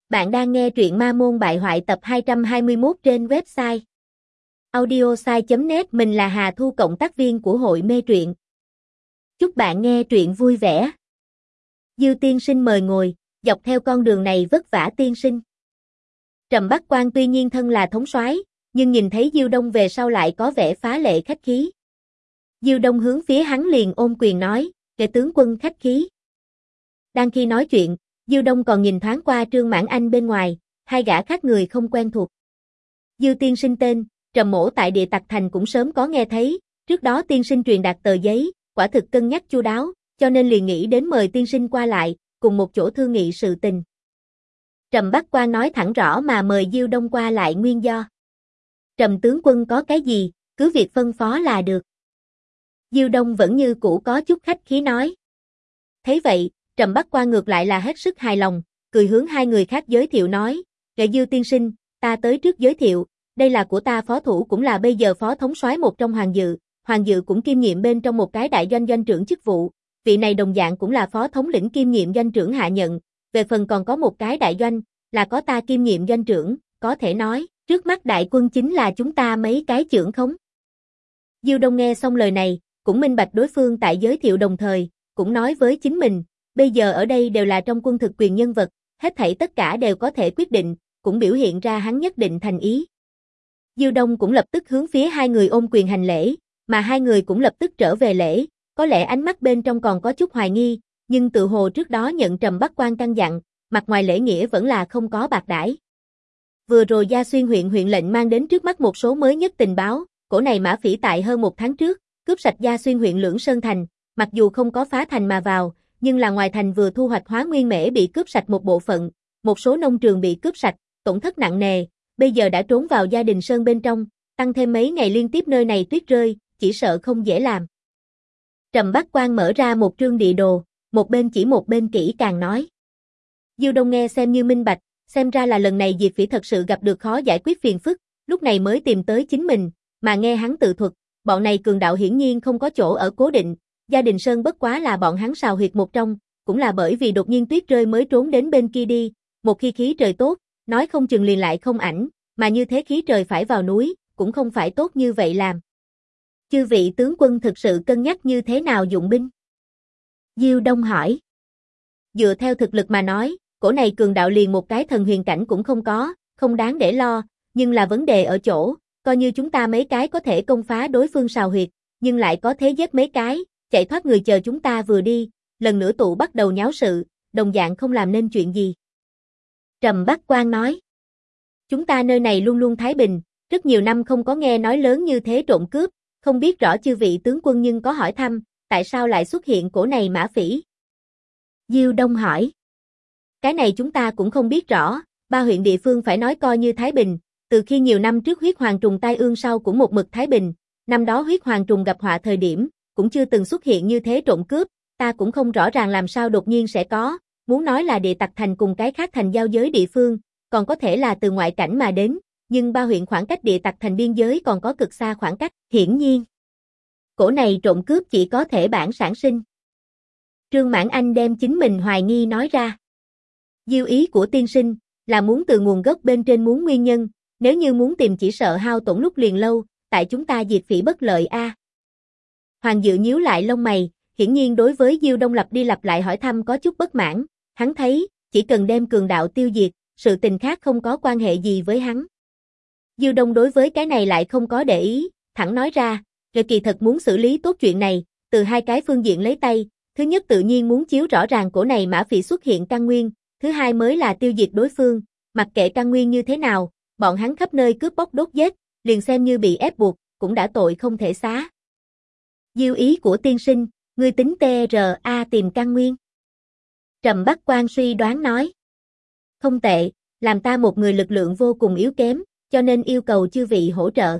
Bạn đang nghe truyện Ma Môn Bại Hoại tập 221 trên website audiosai.net. Mình là Hà Thu, cộng tác viên của hội mê truyện. Chúc bạn nghe truyện vui vẻ. Dư tiên sinh mời ngồi, dọc theo con đường này vất vả tiên sinh. Trầm Bắc Quan tuy nhiên thân là thống soái, nhưng nhìn thấy Diêu Đông về sau lại có vẻ phá lệ khách khí. Diêu Đông hướng phía hắn liền ôm quyền nói, kệ tướng quân khách khí. Đang khi nói chuyện, Diêu Đông còn nhìn thoáng qua Trương Mãn Anh bên ngoài, hai gã khác người không quen thuộc. Dư tiên sinh tên, Trầm mỗ tại Địa Tặc Thành cũng sớm có nghe thấy, trước đó tiên sinh truyền đạt tờ giấy, quả thực cân nhắc chu đáo, cho nên liền nghĩ đến mời tiên sinh qua lại, cùng một chỗ thương nghị sự tình. Trầm Bắc Quan nói thẳng rõ mà mời Diêu Đông qua lại nguyên do. Trầm tướng quân có cái gì, cứ việc phân phó là được. Diêu Đông vẫn như cũ có chút khách khí nói. Thấy vậy, Trầm Bắc Quan ngược lại là hết sức hài lòng, cười hướng hai người khác giới thiệu nói, kệ Diêu tiên sinh, ta tới trước giới thiệu, đây là của ta phó thủ cũng là bây giờ phó thống soái một trong Hoàng Dự cũng kiêm nhiệm bên trong một cái đại doanh doanh trưởng chức vụ, vị này đồng dạng cũng là phó thống lĩnh kiêm nhiệm doanh trưởng hạ nhận, về phần còn có một cái đại doanh, là có ta kiêm nhiệm doanh trưởng, có thể nói, trước mắt đại quân chính là chúng ta mấy cái trưởng khống. Diêu Đông nghe xong lời này, cũng minh bạch đối phương tại giới thiệu đồng thời, cũng nói với chính mình, bây giờ ở đây đều là trong quân thực quyền nhân vật, hết thảy tất cả đều có thể quyết định, cũng biểu hiện ra hắn nhất định thành ý. Diêu Đông cũng lập tức hướng phía hai người ôm quyền hành lễ, mà hai người cũng lập tức trở về lễ, có lẽ ánh mắt bên trong còn có chút hoài nghi, nhưng tự hồ trước đó nhận Trầm Bắc Quan căn dặn, mặt ngoài lễ nghĩa vẫn là không có bạc đãi. Vừa rồi Gia Xuyên huyện lệnh mang đến trước mắt một số mới nhất tình báo, cổ này mã phỉ tại hơn một tháng trước, cướp sạch Gia Xuyên huyện Lưỡng Sơn Thành, mặc dù không có phá thành mà vào, nhưng là ngoài thành vừa thu hoạch hóa nguyên mễ bị cướp sạch một bộ phận, một số nông trường bị cướp sạch, tổn thất nặng nề, bây giờ đã trốn vào Gia Đình Sơn bên trong, tăng thêm mấy ngày liên tiếp nơi này tuyết rơi, chỉ sợ không dễ làm. Trầm Bắc Quan mở ra một trương địa đồ, một bên chỉ một bên kỹ càng nói. Diêu Đông nghe xem như minh bạch, xem ra là lần này Diệp Phỉ thật sự gặp được khó giải quyết phiền phức, lúc này mới tìm tới chính mình, mà nghe hắn tự thuật, bọn này cường đạo hiển nhiên không có chỗ ở cố định. Gia Đình Sơn bất quá là bọn hắn sào huyệt một trong, cũng là bởi vì đột nhiên tuyết rơi mới trốn đến bên kia đi, một khi khí trời tốt, nói không chừng liền lại không ảnh, mà như thế khí trời phải vào núi, cũng không phải tốt như vậy làm. Chư vị tướng quân thực sự cân nhắc như thế nào dụng binh? Diêu Đông hỏi. Dựa theo thực lực mà nói, cổ này cường đạo liền một cái thần huyền cảnh cũng không có, không đáng để lo, nhưng là vấn đề ở chỗ, coi như chúng ta mấy cái có thể công phá đối phương sào huyệt, nhưng lại có thế giết mấy cái, chạy thoát người chờ chúng ta vừa đi, lần nữa tụ bắt đầu nháo sự, đồng dạng không làm nên chuyện gì. Trầm Bắc Quan nói, chúng ta nơi này luôn luôn thái bình, rất nhiều năm không có nghe nói lớn như thế trộm cướp, không biết rõ chư vị tướng quân nhưng có hỏi thăm, tại sao lại xuất hiện cổ này mã phỉ? Diêu Đông hỏi, cái này chúng ta cũng không biết rõ, ba huyện địa phương phải nói coi như thái bình, từ khi nhiều năm trước huyết hoàng trùng tai ương sau cũng một mực thái bình, năm đó huyết hoàng trùng gặp họa thời điểm, cũng chưa từng xuất hiện như thế trộm cướp, ta cũng không rõ ràng làm sao đột nhiên sẽ có, muốn nói là Địa Tặc Thành cùng cái khác thành giao giới địa phương, còn có thể là từ ngoại cảnh mà đến, nhưng ba huyện khoảng cách Địa Tặc Thành biên giới còn có cực xa khoảng cách, hiển nhiên. Cổ này trộm cướp chỉ có thể bản sản sinh. Trương Mãn Anh đem chính mình hoài nghi nói ra. Diêu ý của tiên sinh, là muốn từ nguồn gốc bên trên muốn nguyên nhân, nếu như muốn tìm chỉ sợ hao tổn lúc liền lâu, tại chúng ta Diệt Phỉ bất lợi a. Hoàng Dự nhíu lại lông mày, hiển nhiên đối với Diêu Đông lặp đi lặp lại hỏi thăm có chút bất mãn, hắn thấy, chỉ cần đem cường đạo tiêu diệt, sự tình khác không có quan hệ gì với hắn. Diêu Đông đối với cái này lại không có để ý, thẳng nói ra, rồi kỳ thật muốn xử lý tốt chuyện này, từ hai cái phương diện lấy tay, thứ nhất tự nhiên muốn chiếu rõ ràng cổ này mã phỉ xuất hiện căn nguyên, thứ hai mới là tiêu diệt đối phương, mặc kệ căn nguyên như thế nào, bọn hắn khắp nơi cướp bóc đốt giết, liền xem như bị ép buộc, cũng đã tội không thể xá. Diêu ý của tiên sinh, ngươi tính TRA tìm căn nguyên. Trầm Bắc Quan suy đoán nói. Không tệ, làm ta một người lực lượng vô cùng yếu kém, cho nên yêu cầu chư vị hỗ trợ.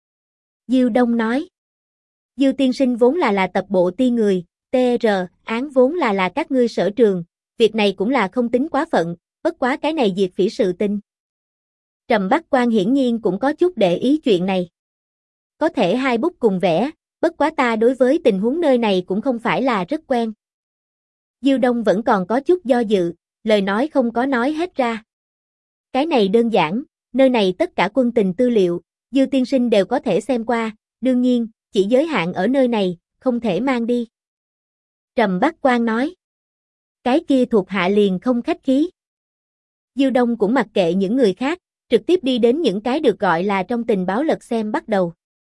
Diêu Đông nói. Diêu tiên sinh vốn là tập bộ ti người, TR, án vốn là các ngươi sở trường, việc này cũng là không tính quá phận, bất quá cái này Diệt Phỉ sự tình. Trầm Bắc Quan hiển nhiên cũng có chút để ý chuyện này. Có thể hai bút cùng vẽ, bất quá ta đối với tình huống nơi này cũng không phải là rất quen. Diêu Đông vẫn còn có chút do dự, lời nói không có nói hết ra. Cái này đơn giản, nơi này tất cả quân tình tư liệu, Dư tiên sinh đều có thể xem qua, đương nhiên, chỉ giới hạn ở nơi này, không thể mang đi. Trầm Bắc Quang nói. Cái kia thuộc hạ liền không khách khí. Dư Đông cũng mặc kệ những người khác, trực tiếp đi đến những cái được gọi là trong tình báo lật xem bắt đầu.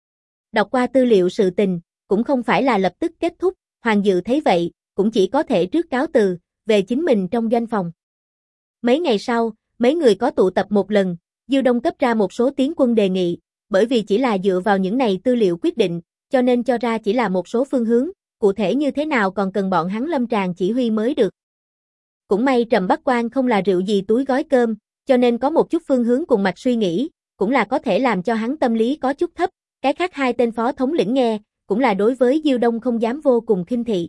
Đọc qua tư liệu sự tình, cũng không phải là lập tức kết thúc, Hoàng Dự thấy vậy, cũng chỉ có thể trước cáo từ, về chính mình trong doanh phòng. Mấy ngày sau, mấy người có tụ tập một lần, Dư Đông cấp ra một số tiến quân đề nghị, bởi vì chỉ là dựa vào những này tư liệu quyết định, cho nên cho ra chỉ là một số phương hướng, cụ thể như thế nào còn cần bọn hắn lâm tràng chỉ huy mới được. Cũng may Trầm Bắc Quang không là rượu gì túi gói cơm, cho nên có một chút phương hướng cùng mạch suy nghĩ, cũng là có thể làm cho hắn tâm lý có chút thấp, cái khác hai tên phó thống lĩnh nghe, cũng là đối với Dư Đông không dám vô cùng khinh thị.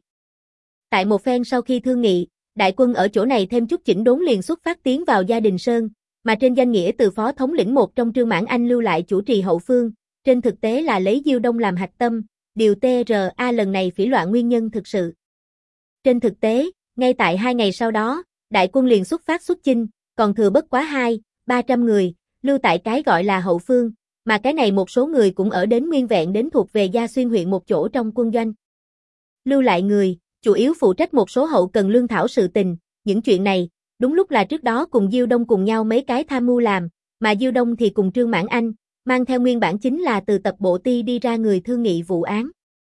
Tại một phen sau khi thương nghị, đại quân ở chỗ này thêm chút chỉnh đốn liền xuất phát tiến vào Gia Đình Sơn, mà trên danh nghĩa từ phó thống lĩnh một trong Trương Mãn Anh lưu lại chủ trì hậu phương, trên thực tế là lấy Dư Đông làm hạch tâm, điều TRA lần này phỉ loạn nguyên nhân thực sự. Trên thực tế, ngay tại 2 ngày sau đó, đại quân liền xuất phát xuất chinh, còn thừa bất quá 200-300 người, lưu tại cái gọi là hậu phương, mà cái này một số người cũng ở đến nguyên vẹn đến thuộc về Gia Xuyên huyện một chỗ trong quân doanh. Lưu lại người, chủ yếu phụ trách một số hậu cần lương thảo sự tình, những chuyện này, đúng lúc là trước đó cùng Dư Đông cùng nhau mấy cái tham mưu làm, mà Dư Đông thì cùng Trương Mãn Anh, mang theo nguyên bản chính là từ tập bộ ti đi ra người thương nghị vụ án.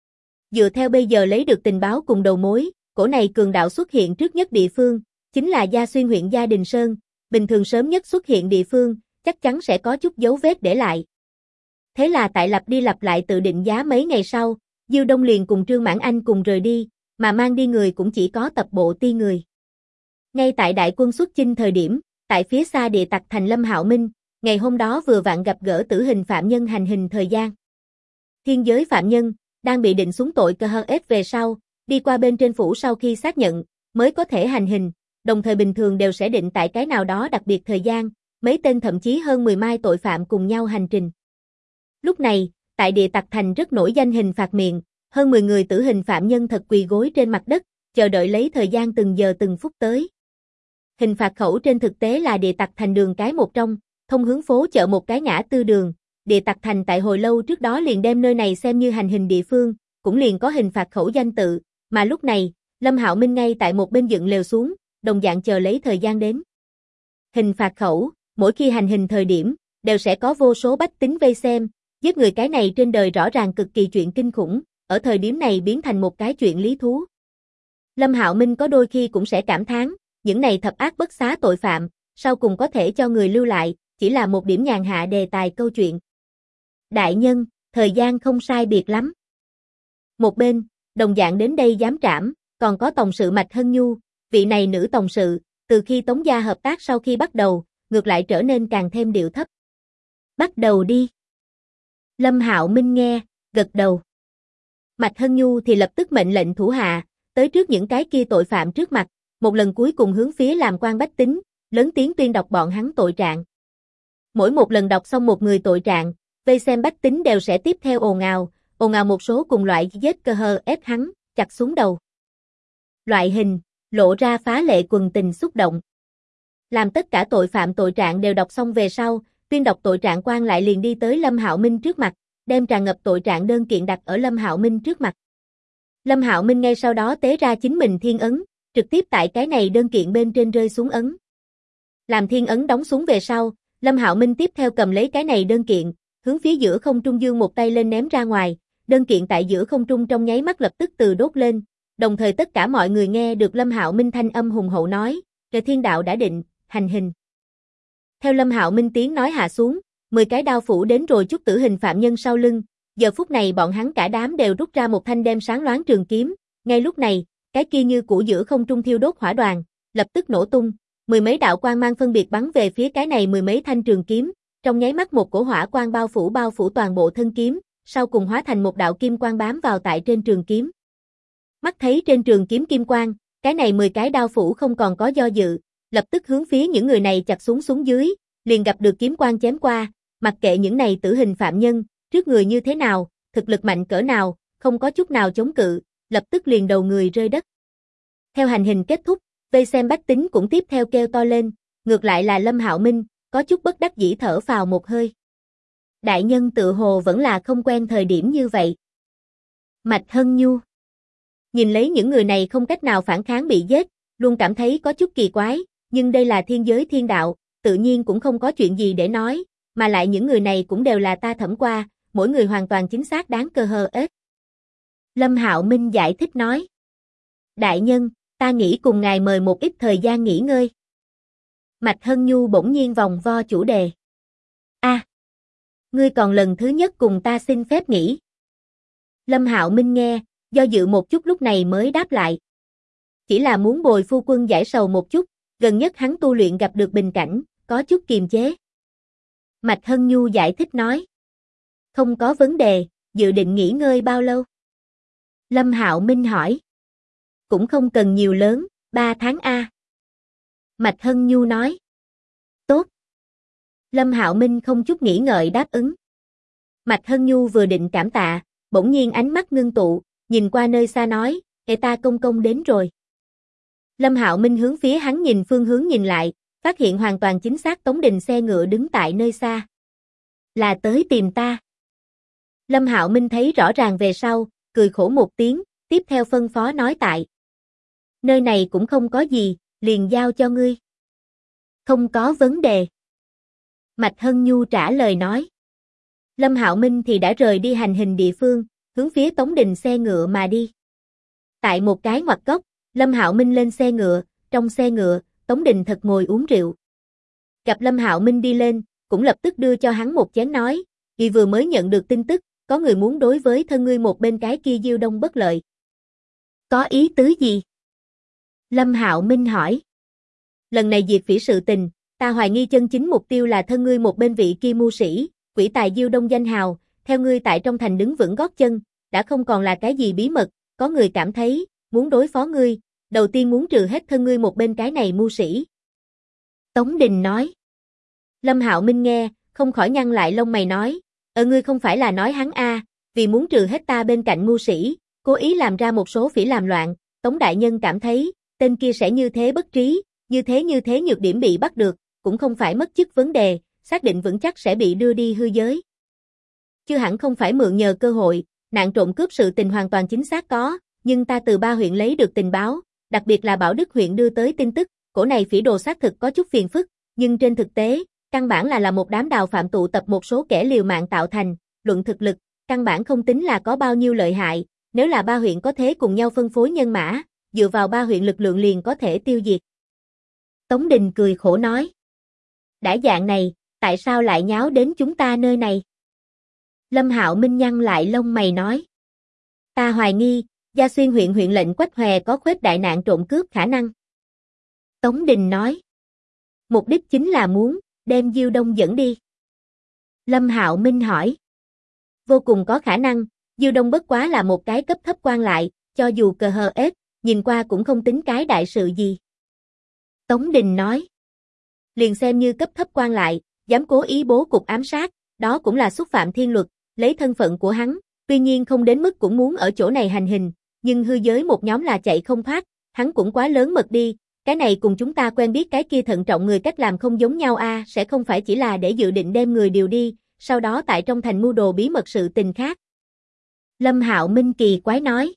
Dựa theo bây giờ lấy được tình báo cùng đầu mối, cổ này cường đạo xuất hiện trước nhất địa phương, chính là Gia Xuyên huyện Gia Đình Sơn, bình thường sớm nhất xuất hiện địa phương, chắc chắn sẽ có chút dấu vết để lại. Thế là tại lặp đi lặp lại tự định giá mấy ngày sau, Dư Đông liền cùng Trương Mãn Anh cùng rời đi, mà mang đi người cũng chỉ có tập bộ ti người. Ngay tại đại quân xuất chinh thời điểm, tại phía xa địa tặc thành Lâm Hạo Minh, ngày hôm đó vừa vặn gặp gỡ tử hình phạm nhân hành hình thời gian. Thiên giới phạm nhân, đang bị định xuống tội cơ hơ ết về sau, đi qua bên trên phủ sau khi xác nhận, mới có thể hành hình, đồng thời bình thường đều sẽ định tại cái nào đó đặc biệt thời gian, mấy tên thậm chí hơn 10 mai tội phạm cùng nhau hành trình. Lúc này, tại địa tặc thành rất nổi danh hình phạt miệng, hơn 10 người tử hình phạm nhân thật quỳ gối trên mặt đất, chờ đợi lấy thời gian từng giờ từng phút tới. Hình phạt khẩu trên thực tế là địa tặc thành đường cái một trong, thông hướng phố chợ một cái ngã tư đường, địa tặc thành tại hồi lâu trước đó liền đem nơi này xem như hành hình địa phương, cũng liền có hình phạt khẩu danh tự, mà lúc này, Lâm Hạo Minh ngay tại một bên dựng lều xuống, đồng dạng chờ lấy thời gian đến. Hình phạt khẩu, mỗi khi hành hình thời điểm, đều sẽ có vô số bách tính vây xem, giết người cái này trên đời rõ ràng cực kỳ chuyện kinh khủng, ở thời điểm này biến thành một cái chuyện lý thú. Lâm Hạo Minh có đôi khi cũng sẽ cảm thán, những này thập ác bất xá tội phạm, sau cùng có thể cho người lưu lại, chỉ là một điểm nhàn hạ đề tài câu chuyện. Đại nhân, thời gian không sai biệt lắm. Một bên, đồng dạng đến đây dám trảm, còn có tổng sự Mạch Hân Nhu, vị này nữ tổng sự, từ khi Tống gia hợp tác sau khi bắt đầu, ngược lại trở nên càng thêm điệu thấp. Bắt đầu đi. Lâm Hạo Minh nghe, gật đầu. Mạch Hân Nhu thì lập tức mệnh lệnh thủ hạ, tới trước những cái kia tội phạm trước mặt, một lần cuối cùng hướng phía làm quan bách tính, lớn tiếng tuyên đọc bọn hắn tội trạng. Mỗi một lần đọc xong một người tội trạng, vây xem bách tính đều sẽ tiếp theo ồn ào một số cùng loại giết cơ hơ ép hắn, chặt xuống đầu. Loại hình, lộ ra phá lệ quần tình xúc động. Làm tất cả tội phạm tội trạng đều đọc xong về sau, tuyên đọc tội trạng quan lại liền đi tới Lâm Hạo Minh trước mặt, đem tràn ngập tội trạng đơn kiện đặt ở Lâm Hạo Minh trước mặt. Lâm Hạo Minh ngay sau đó tế ra chính mình thiên ấn, trực tiếp tại cái này đơn kiện bên trên rơi xuống ấn. Làm thiên ấn đóng xuống về sau, Lâm Hạo Minh tiếp theo cầm lấy cái này đơn kiện, hướng phía giữa không trung dương một tay lên ném ra ngoài, đơn kiện tại giữa không trung trong nháy mắt lập tức từ đốt lên, đồng thời tất cả mọi người nghe được Lâm Hạo Minh thanh âm hùng hậu nói, trời thiên đạo đã định, hành hình. Theo Lâm Hạo Minh tiếng nói hạ xuống, 10 cái đao phủ đến rồi chút tử hình phạm nhân sau lưng, giờ phút này bọn hắn cả đám đều rút ra một thanh đem sáng loáng trường kiếm, ngay lúc này, cái kia như cũ giữa không trung thiêu đốt hỏa đoàn, lập tức nổ tung, 10 mấy đạo quang mang phân biệt bắn về phía cái này 10 mấy thanh trường kiếm, trong nháy mắt một cổ hỏa quang bao phủ toàn bộ thân kiếm, sau cùng hóa thành một đạo kim quang bám vào tại trên trường kiếm. Mắt thấy trên trường kiếm kim quang, cái này 10 cái đao phủ không còn có do dự, lập tức hướng phía những người này chặt xuống dưới, liền gặp được kiếm quang chém qua, mặc kệ những này tử hình phạm nhân, trước người như thế nào, thực lực mạnh cỡ nào, không có chút nào chống cự, lập tức liền đầu người rơi đất. Theo hành hình kết thúc, vây xem bách tính cũng tiếp theo kêu to lên, ngược lại là Lâm Hạo Minh, có chút bất đắc dĩ thở phào một hơi. Đại nhân tự hồ vẫn là không quen thời điểm như vậy. Mạch Hân Nhu nhìn lấy những người này không cách nào phản kháng bị giết, luôn cảm thấy có chút kỳ quái, nhưng đây là thiên giới thiên đạo, tự nhiên cũng không có chuyện gì để nói, mà lại những người này cũng đều là ta thẩm qua, mỗi người hoàn toàn chính xác đáng cơ hờ ết. Lâm Hạo Minh giải thích nói. Đại nhân, ta nghĩ cùng ngài mời một ít thời gian nghỉ ngơi. Mạch Hân Nhu bỗng nhiên vòng vo chủ đề. Ngươi còn lần thứ nhất cùng ta xin phép nghỉ. Lâm Hạo Minh nghe, do dự một chút lúc này mới đáp lại. Chỉ là muốn bồi phu quân giải sầu một chút, gần nhất hắn tu luyện gặp được bình cảnh, có chút kiềm chế. Mạch Hân Nhu giải thích nói. Không có vấn đề, dự định nghỉ ngơi bao lâu? Lâm Hạo Minh hỏi. Cũng không cần nhiều lớn, 3 tháng a. Mạch Hân Nhu nói. Tốt. Lâm Hạo Minh không chút nghĩ ngợi đáp ứng. Mạch Hân Nhu vừa định cảm tạ, bỗng nhiên ánh mắt ngưng tụ, nhìn qua nơi xa nói, ta công công đến rồi. Lâm Hạo Minh hướng phía hắn nhìn phương hướng nhìn lại, phát hiện hoàn toàn chính xác Tống Đình xe ngựa đứng tại nơi xa. Là tới tìm ta. Lâm Hạo Minh thấy rõ ràng về sau, cười khổ một tiếng, tiếp theo phân phó nói tại. Nơi này cũng không có gì, liền giao cho ngươi. Không có vấn đề. Mạch Hân Nhu trả lời nói. Lâm Hạo Minh thì đã rời đi hành hình địa phương, hướng phía Tống Đình xe ngựa mà đi. Tại một cái ngoặt góc, Lâm Hạo Minh lên xe ngựa, trong xe ngựa, Tống Đình thật ngồi uống rượu. Gặp Lâm Hạo Minh đi lên, cũng lập tức đưa cho hắn một chén nói, vì vừa mới nhận được tin tức, có người muốn đối với thân ngươi một bên cái kia Diêu Đông bất lợi. Có ý tứ gì? Lâm Hạo Minh hỏi. Lần này diệt phỉ sự tình, ta hoài nghi chân chính mục tiêu là thân ngươi một bên vị kia mưu sĩ, quỷ tài Diêu Đông danh hào, theo ngươi tại trong thành đứng vững gót chân, đã không còn là cái gì bí mật, có người cảm thấy, muốn đối phó ngươi, đầu tiên muốn trừ hết thân ngươi một bên cái này mưu sĩ. Tống Đình nói. Lâm Hạo Minh nghe, không khỏi nhăn lại lông mày nói, ngươi không phải là nói hắn vì muốn trừ hết ta bên cạnh mưu sĩ, cố ý làm ra một số phỉ làm loạn, Tống đại nhân cảm thấy, tên kia sẽ như thế bất trí, như thế nhược điểm bị bắt được, cũng không phải mất chức vấn đề, xác định vững chắc sẽ bị đưa đi hư giới. Chứ hẳn không phải mượn nhờ cơ hội, nạn trộm cướp sự tình hoàn toàn chính xác có, nhưng ta từ 3 huyện lấy được tình báo, đặc biệt là Bảo Đức huyện đưa tới tin tức, cổ này phỉ đồ xác thực có chút phiền phức, nhưng trên thực tế, căn bản là một đám đào phạm tụ tập một số kẻ liều mạng tạo thành, luận thực lực, căn bản không tính là có bao nhiêu lợi hại, nếu là 3 huyện có thể cùng nhau phân phối nhân mã, dựa vào 3 huyện lực lượng liền có thể tiêu diệt. Tống Đình cười khổ nói. Đã dạng này, tại sao lại nháo đến chúng ta nơi này? Lâm Hạo Minh nhăn lại lông mày nói. Ta hoài nghi, Gia Xuyên huyện huyện lệnh Quách Hòe có khuếch đại nạn trộm cướp khả năng. Tống Đình nói. Mục đích chính là muốn đem Diêu Đông dẫn đi. Lâm Hạo Minh hỏi. Vô cùng có khả năng, Diêu Đông bất quá là một cái cấp thấp quan lại, cho dù cờ hờ ết, nhìn qua cũng không tính cái đại sự gì. Tống Đình nói. Liền xem như cấp thấp quan lại, dám cố ý bố cục ám sát, đó cũng là xúc phạm thiên luật, lấy thân phận của hắn, tuy nhiên không đến mức cũng muốn ở chỗ này hành hình, nhưng hư giới một nhóm là chạy không thoát, hắn cũng quá lớn mật đi, cái này cùng chúng ta quen biết cái kia thận trọng người cách làm không giống nhau sẽ không phải chỉ là để dự định đem người điều đi, sau đó tại trong thành mưu đồ bí mật sự tình khác. Lâm Hạo Minh kỳ quái nói.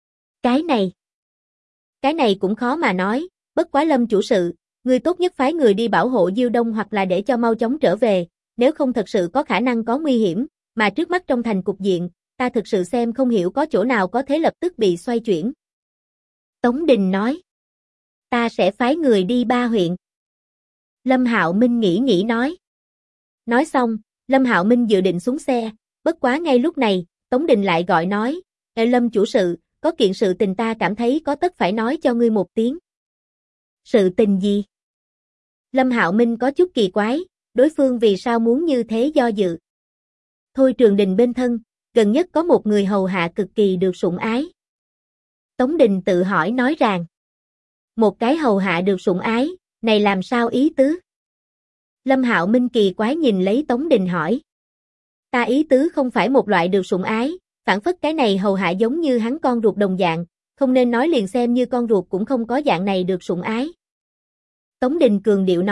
Cái này cũng khó mà nói, bất quá Lâm chủ sự, ngươi tốt nhất phái người đi bảo hộ Diêu Đông hoặc là để cho mau chóng trở về, nếu không thật sự có khả năng có nguy hiểm, mà trước mắt trong thành cục diện, ta thực sự xem không hiểu có chỗ nào có thể lập tức bị xoay chuyển. Tống Đình nói. Ta sẽ phái người đi 3 huyện. Lâm Hạo Minh nghĩ nói. Nói xong, Lâm Hạo Minh dự định xuống xe, bất quá ngay lúc này, Tống Đình lại gọi nói, Lâm chủ sự, có kiện sự tình ta cảm thấy có tất phải nói cho ngươi một tiếng. Sự tình gì? Lâm Hạo Minh có chút kỳ quái, đối phương vì sao muốn như thế do dự. Thôi Trường Đình bên thân, gần nhất có một người hầu hạ cực kỳ được sủng ái. Tống Đình tự hỏi nói rằng, một cái hầu hạ được sủng ái, này làm sao ý tứ? Lâm Hạo Minh kỳ quái nhìn lấy Tống Đình hỏi. Ta ý tứ không phải một loại được sủng ái, phản phất cái này hầu hạ giống như hắn con ruột đồng dạng, không nên nói liền xem như con ruột cũng không có dạng này được sủng ái. Tống Đình cường điệu nói,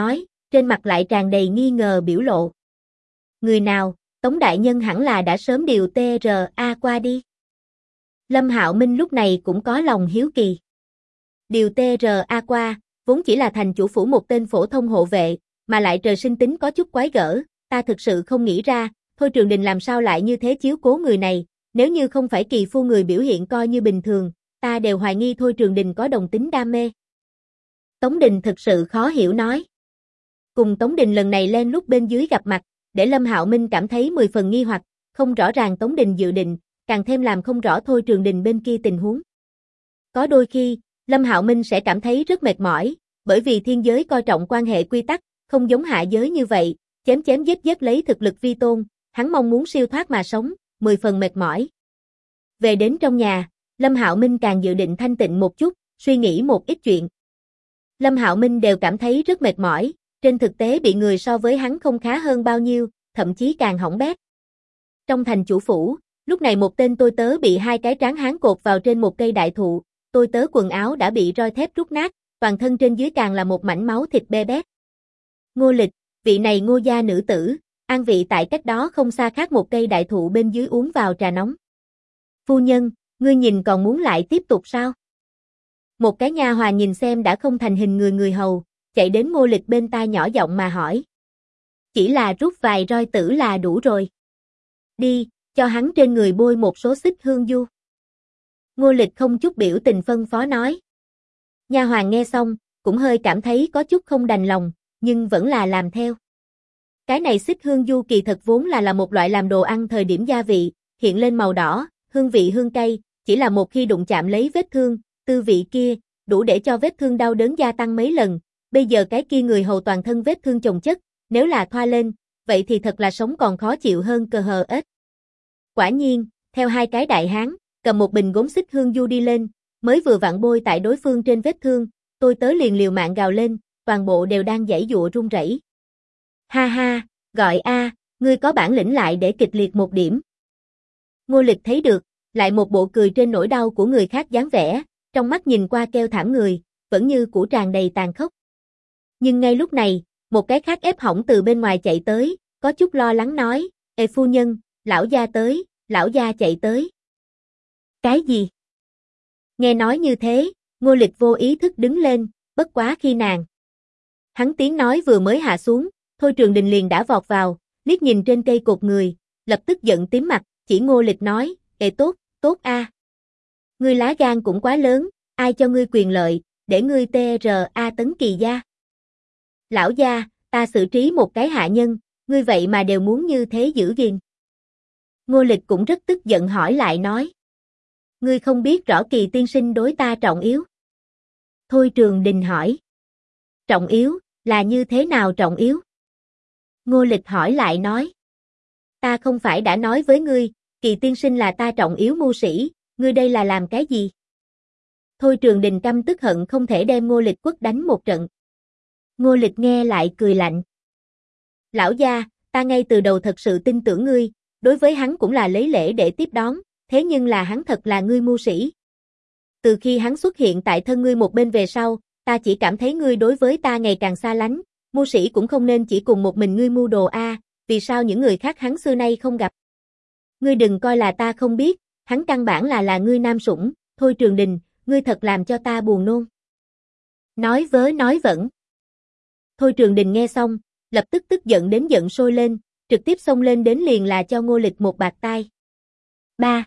trên mặt lại tràn đầy nghi ngờ biểu lộ. Người nào, Tống đại nhân hẳn là đã sớm điều TRA qua đi. Lâm Hạo Minh lúc này cũng có lòng hiếu kỳ. Điều TRA qua, vốn chỉ là thành chủ phủ một tên phổ thông hộ vệ, mà lại trời sinh tính có chút quái gở, ta thực sự không nghĩ ra, Thôi Trường Đình làm sao lại như thế chiếu cố người này, nếu như không phải kỳ phu người biểu hiện coi như bình thường, ta đều hoài nghi Thôi Trường Đình có đồng tính đam mê. Tống Đình thực sự khó hiểu nói. Cùng Tống Đình lần này lên lúc bên dưới gặp mặt, để Lâm Hạo Minh cảm thấy 10 phần nghi hoặc, không rõ ràng Tống Đình dự định, càng thêm làm không rõ Thôi Trường Đình bên kia tình huống. Có đôi khi, Lâm Hạo Minh sẽ cảm thấy rất mệt mỏi, bởi vì thiên giới coi trọng quan hệ quy tắc, không giống hạ giới như vậy, chém chém giết giết lấy thực lực vi tôn, hắn mong muốn siêu thoát mà sống, 10 phần mệt mỏi. Về đến trong nhà, Lâm Hạo Minh càng dự định thanh tịnh một chút, suy nghĩ một ít chuyện. Lâm Hạo Minh đều cảm thấy rất mệt mỏi, trên thực tế bị người so với hắn không khá hơn bao nhiêu, thậm chí càng hỏng bét. Trong thành chủ phủ, lúc này một tên tôi tớ bị hai cái tráng hán cột vào trên một cây đại thụ, tôi tớ quần áo đã bị roi thép rút nát, toàn thân trên dưới càng là một mảnh máu thịt be bét. Ngô Lịch, vị này Ngô gia nữ tử, an vị tại cách đó không xa khác một cây đại thụ bên dưới uống vào trà nóng. Phu nhân, ngươi nhìn còn muốn lại tiếp tục sao? Một cái nha hoàn nhìn xem đã không thành hình người hầu, chạy đến Ngô Lịch bên tai nhỏ giọng mà hỏi. Chỉ là rút vài roi tử là đủ rồi. Đi, cho hắn trên người bôi một số xích hương du. Ngô Lịch không chút biểu tình phân phó nói. Nha hoàn nghe xong, cũng hơi cảm thấy có chút không đành lòng, nhưng vẫn là làm theo. Cái này xích hương du kỳ thật vốn là một loại làm đồ ăn thời điểm gia vị, hiện lên màu đỏ, hương vị hương cay, chỉ là một khi đụng chạm lấy vết thương, tư vị kia, đủ để cho vết thương đau đớn gia tăng mấy lần. Bây giờ cái kia người hầu toàn thân vết thương chồng chất, nếu là thoa lên, vậy thì thật là sống còn khó chịu hơn cờ hờ ếch. Quả nhiên, theo hai cái đại hán, cầm một bình gốm xích hương du đi lên, mới vừa vặn bôi tại đối phương trên vết thương, tôi tớ liền liều mạng gào lên, toàn bộ đều đang giãy giụa run rẩy. Ha ha, gọi a, ngươi có bản lĩnh lại để kịch liệt một điểm. Ngô Lịch thấy được, lại một bộ cười trên nỗi đau của người khác dáng vẻ, trong mắt nhìn qua kêu thảm người, vẫn như cũ tràn đầy tàn khốc. Nhưng ngay lúc này, một cái khác ép hỏng từ bên ngoài chạy tới, có chút lo lắng nói, Ê phu nhân, lão gia tới, lão gia chạy tới. Cái gì? Nghe nói như thế, Ngô Lịch vô ý thức đứng lên, bất quá khi nàng. Hắn tiếng nói vừa mới hạ xuống, Thôi Trường Đình liền đã vọt vào, liếc nhìn trên cây cột người, lập tức giận tím mặt, chỉ Ngô Lịch nói, Ê tốt, tốt a. Ngươi lá gan cũng quá lớn, ai cho ngươi quyền lợi, để ngươi TRA tấn kỳ gia. Lão gia, ta xử trí một cái hạ nhân, ngươi vậy mà đều muốn như thế giữ gìn. Ngô Lịch cũng rất tức giận hỏi lại nói. Ngươi không biết rõ Kỳ tiên sinh đối ta trọng yếu. Thôi Trường Đình hỏi. Trọng yếu, là như thế nào trọng yếu? Ngô Lịch hỏi lại nói. Ta không phải đã nói với ngươi, Kỳ tiên sinh là ta trọng yếu mưu sĩ, ngươi đây là làm cái gì? Thôi Trường Đình căm tức hận không thể đem Ngô Lịch quất đánh một trận. Ngô Lịch nghe lại cười lạnh. Lão gia, ta ngay từ đầu thật sự tin tưởng ngươi, đối với hắn cũng là lấy lễ để tiếp đón, thế nhưng là hắn thật là ngươi mưu sĩ. Từ khi hắn xuất hiện tại thân ngươi một bên về sau, ta chỉ cảm thấy ngươi đối với ta ngày càng xa lánh, mưu sĩ cũng không nên chỉ cùng một mình ngươi mưu đồ a, vì sao những người khác hắn xưa nay không gặp. Ngươi đừng coi là ta không biết, hắn căn bản là ngươi nam sủng, Thôi Trường Đình, ngươi thật làm cho ta buồn nôn. Nói vớ nói vẩn. Thôi Trường Đình nghe xong, lập tức tức giận đến giận sôi lên, trực tiếp xông lên đến liền là cho Ngô Lịch một bạt tai. 3.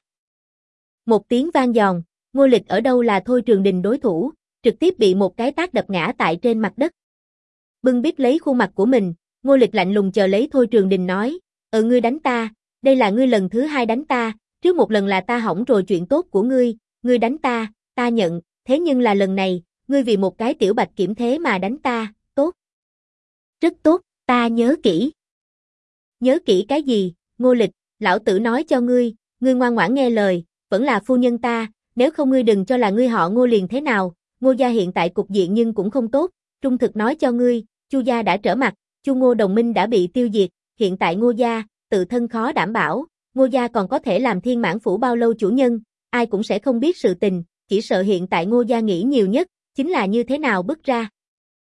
Một tiếng vang giòn, Ngô Lịch ở đâu là Thôi Trường Đình đối thủ, trực tiếp bị một cái tát đập ngã tại trên mặt đất. Bưng bít lấy khuôn mặt của mình, Ngô Lịch lạnh lùng chờ lấy Thôi Trường Đình nói, ngươi đánh ta, đây là ngươi lần thứ hai đánh ta, trước một lần là ta hỏng rồi chuyện tốt của ngươi đánh ta, ta nhận, thế nhưng là lần này, ngươi vì một cái tiểu bạch kiểm thế mà đánh ta, tốt. Rất tốt, ta nhớ kỹ. Nhớ kỹ cái gì, Ngô Lịch, lão tử nói cho ngươi ngoan ngoãn nghe lời, vẫn là phu nhân ta, nếu không ngươi đừng cho là ngươi họ Ngô liền thế nào, Ngô gia hiện tại cục diện nhưng cũng không tốt, trung thực nói cho ngươi, Chu gia đã trở mặt, Chu Ngô đồng minh đã bị tiêu diệt, hiện tại Ngô gia, tự thân khó đảm bảo, Ngô gia còn có thể làm Thiên Mãn phủ bao lâu chủ nhân, ai cũng sẽ không biết sự tình, chỉ sợ hiện tại Ngô gia nghĩ nhiều nhất, chính là như thế nào bước ra.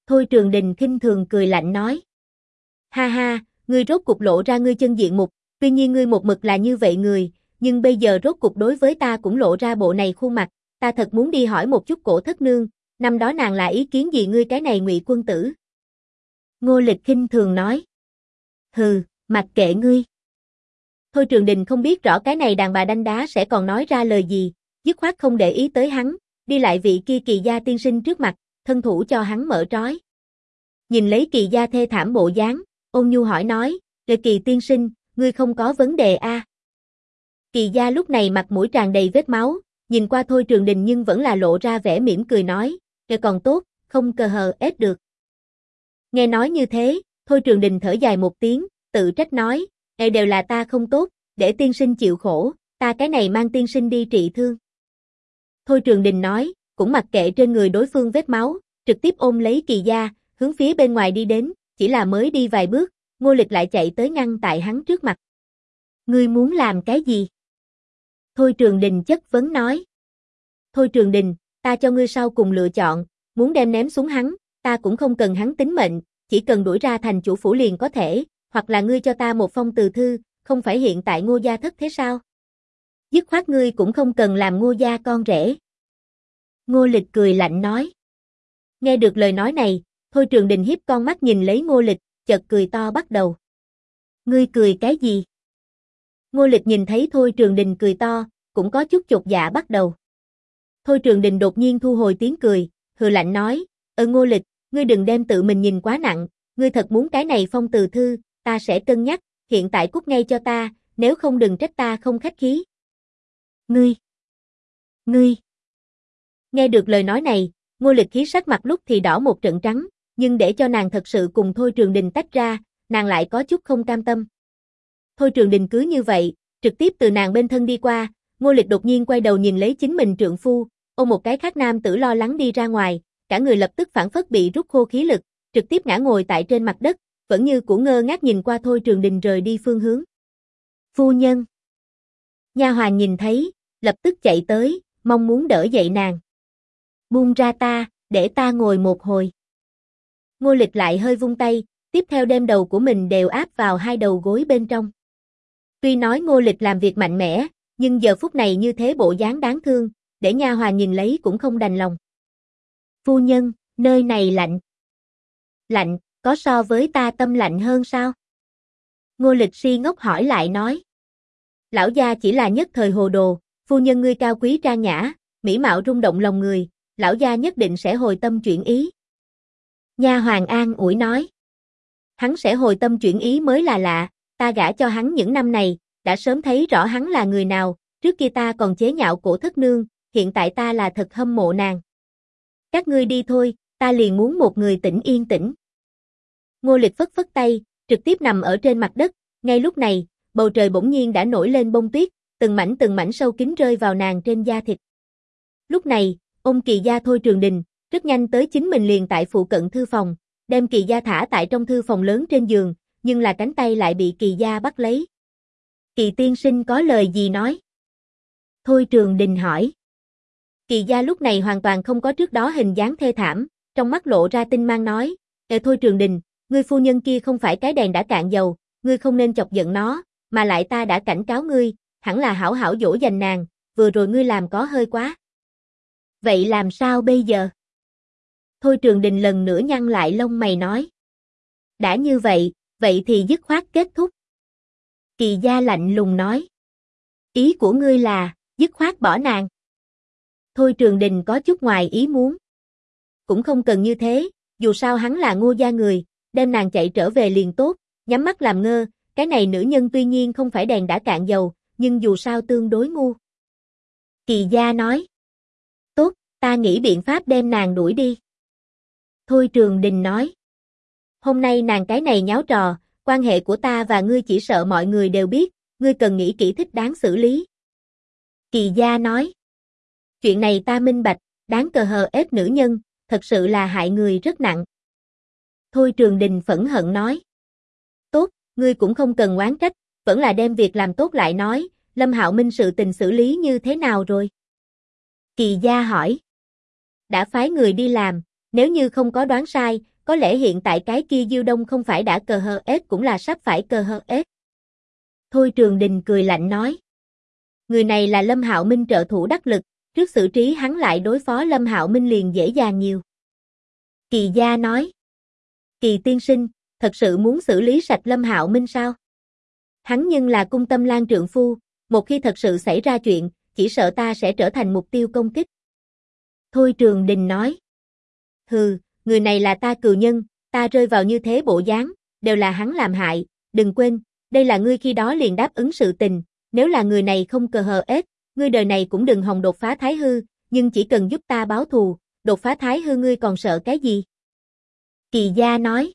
Thôi Trường Đình khinh thường cười lạnh nói. Ha ha, ngươi rốt cục lộ ra ngươi chân diện mục, tuy nhiên ngươi một mực là như vậy người, nhưng bây giờ rốt cục đối với ta cũng lộ ra bộ này khuôn mặt, ta thật muốn đi hỏi một chút Cổ thất nương, năm đó nàng là ý kiến gì ngươi cái này Ngụy quân tử? Ngô Lịch khinh thường nói. Hừ, mặc kệ ngươi. Thôi Trường Đình không biết rõ cái này đàn bà đanh đá sẽ còn nói ra lời gì, dứt khoát không để ý tới hắn, đi lại vị kia Kỳ gia tiên sinh trước mặt, thân thủ cho hắn mở trói. Nhìn lấy Kỳ gia thê thảm bộ dáng, ôn nhu hỏi nói, Kỳ tiên sinh, ngươi không có vấn đề a? Kỳ gia lúc này mặt mũi tràn đầy vết máu, nhìn qua Thôi Trường Đình nhưng vẫn là lộ ra vẻ mỉm cười nói, còn tốt, không cờ hờ ết được. Nghe nói như thế, Thôi Trường Đình thở dài một tiếng, tự trách nói, đều là ta không tốt, để tiên sinh chịu khổ, ta cái này mang tiên sinh đi trị thương. Thôi Trường Đình nói, cũng mặc kệ trên người đối phương vết máu, trực tiếp ôm lấy Kỳ gia, hướng phía bên ngoài đi đến, chỉ là mới đi vài bước, Ngô Lịch lại chạy tới ngăn tại hắn trước mặt. Ngươi muốn làm cái gì? Thôi Trường Đình chất vấn nói. Thôi Trường Đình, ta cho ngươi sau cùng lựa chọn, muốn đem ném xuống hắn, ta cũng không cần hắn tính mệnh, chỉ cần đuổi ra thành chủ phủ liền có thể, hoặc là ngươi cho ta một phong từ thư, không phải hiện tại Ngô gia thất thế sao? Dứt khoát ngươi cũng không cần làm Ngô gia con rể. Ngô Lịch cười lạnh nói. Nghe được lời nói này, Thôi Trường Đình hiếp con mắt nhìn lấy Ngô Lịch, chợt cười to bắt đầu. Ngươi cười cái gì? Ngô Lịch nhìn thấy Thôi Trường Đình cười to, cũng có chút chột dạ bắt đầu. Thôi Trường Đình đột nhiên thu hồi tiếng cười, hừ lạnh nói, Ngô Lịch, ngươi đừng đem tự mình nhìn quá nặng, ngươi thật muốn cái này phong từ thư, ta sẽ cân nhắc, hiện tại cút ngay cho ta, nếu không đừng trách ta không khách khí. Ngươi! Nghe được lời nói này, Ngô Lịch khí sắc mặt lúc thì đỏ một trận trắng, nhưng để cho nàng thật sự cùng Thôi Trường Đình tách ra, nàng lại có chút không cam tâm. Thôi Trường Đình cứ như vậy, trực tiếp từ nàng bên thân đi qua, Ngô Lịch đột nhiên quay đầu nhìn lấy chính mình trượng phu, ôm một cái khác nam tử lo lắng đi ra ngoài, cả người lập tức phản phất bị rút khô khí lực, trực tiếp ngã ngồi tại trên mặt đất, vẫn như cũ ngơ ngác nhìn qua Thôi Trường Đình rời đi phương hướng. Phu nhân. Nha hoàn nhìn thấy, lập tức chạy tới, mong muốn đỡ dậy nàng. Buông ra ta, để ta ngồi một hồi. Ngô Lịch lại hơi vung tay, tiếp theo đem đầu của mình đều áp vào hai đầu gối bên trong. Tuy nói Ngô Lịch làm việc mạnh mẽ, nhưng giờ phút này như thế bộ dáng đáng thương, để nha hoàn nhìn lấy cũng không đành lòng. Phu nhân, nơi này lạnh. Lạnh, có so với ta tâm lạnh hơn sao? Ngô Lịch si ngốc hỏi lại nói. Lão gia chỉ là nhất thời hồ đồ, phu nhân ngươi cao quý trang nhã, mỹ mạo rung động lòng người, lão gia nhất định sẽ hồi tâm chuyển ý. Nha hoàn an ủi nói. Hắn sẽ hồi tâm chuyển ý mới là lạ, ta gả cho hắn những năm này, đã sớm thấy rõ hắn là người nào, trước kia ta còn chế nhạo Cổ thất nương, hiện tại ta là thật hâm mộ nàng. Các ngươi đi thôi, ta liền muốn một người tĩnh yên tĩnh. Ngô Lịch phất phất tay, trực tiếp nằm ở trên mặt đất, ngay lúc này, bầu trời bỗng nhiên đã nổi lên bông tuyết, từng mảnh sâu kín rơi vào nàng trên da thịt. Lúc này, ôm Kỳ gia Thôi Trường Đình, rất nhanh tới chính mình liền tại phụ cận thư phòng, đem Kỳ gia thả tại trong thư phòng lớn trên giường, nhưng là cánh tay lại bị Kỳ gia bắt lấy. Kỳ tiên sinh có lời gì nói? Thôi Trường Đình hỏi. Kỳ gia lúc này hoàn toàn không có trước đó hình dáng thê thảm, trong mắt lộ ra tinh mang nói, Thôi Trường Đình, ngươi phu nhân kia không phải cái đèn đã cạn dầu, ngươi không nên chọc giận nó, mà lại ta đã cảnh cáo ngươi, hẳn là hảo hảo dỗ dành nàng, vừa rồi ngươi làm có hơi quá. Vậy làm sao bây giờ? Thôi Trường Đình lần nữa nhăn lại lông mày nói. Đã như vậy, vậy thì dứt khoát kết thúc. Kỳ gia lạnh lùng nói. Ý của ngươi là, dứt khoát bỏ nàng. Thôi Trường Đình có chút ngoài ý muốn. Cũng không cần như thế, dù sao hắn là Ngô gia người, đem nàng chạy trở về liền tốt, nhắm mắt làm ngơ, cái này nữ nhân tuy nhiên không phải đèn đã cạn dầu, nhưng dù sao tương đối ngu. Kỳ gia nói. Tốt, ta nghĩ biện pháp đem nàng đuổi đi. Thôi Trường Đình nói. Hôm nay nàng cái này nháo trò, quan hệ của ta và ngươi chỉ sợ mọi người đều biết, ngươi cần nghĩ kỹ thích đáng xử lý. Kỳ gia nói. Chuyện này ta minh bạch, đáng cờ hờ ép nữ nhân, thật sự là hại người rất nặng. Thôi Trường Đình phẫn hận nói. Tốt, ngươi cũng không cần oán trách, vẫn là đem việc làm tốt lại nói, Lâm Hạo Minh sự tình xử lý như thế nào rồi? Kỳ gia hỏi. Đã phái người đi làm, nếu như không có đoán sai, có lẽ hiện tại cái kia Diêu Đông không phải đã cờ hờ ết cũng là sắp phải cờ hờ ết. Thôi Trường Đình cười lạnh nói. Người này là Lâm Hạo Minh trợ thủ đắc lực, trước xử trí hắn lại đối phó Lâm Hạo Minh liền dễ dàng nhiều. Kỳ Gia nói. Kỳ tiên sinh, thật sự muốn xử lý sạch Lâm Hạo Minh sao? Hắn nhưng là Cung Tâm Lan trượng phu, một khi thật sự xảy ra chuyện, chỉ sợ ta sẽ trở thành mục tiêu công kích. Thôi Trường Đình nói. Hừ, người này là ta cừu nhân, ta rơi vào như thế bộ dáng, đều là hắn làm hại, đừng quên, đây là ngươi khi đó liền đáp ứng sự tình, nếu là người này không cờ hờ ết, ngươi đời này cũng đừng hòng đột phá thái hư, nhưng chỉ cần giúp ta báo thù, đột phá thái hư ngươi còn sợ cái gì? Kỳ Gia nói.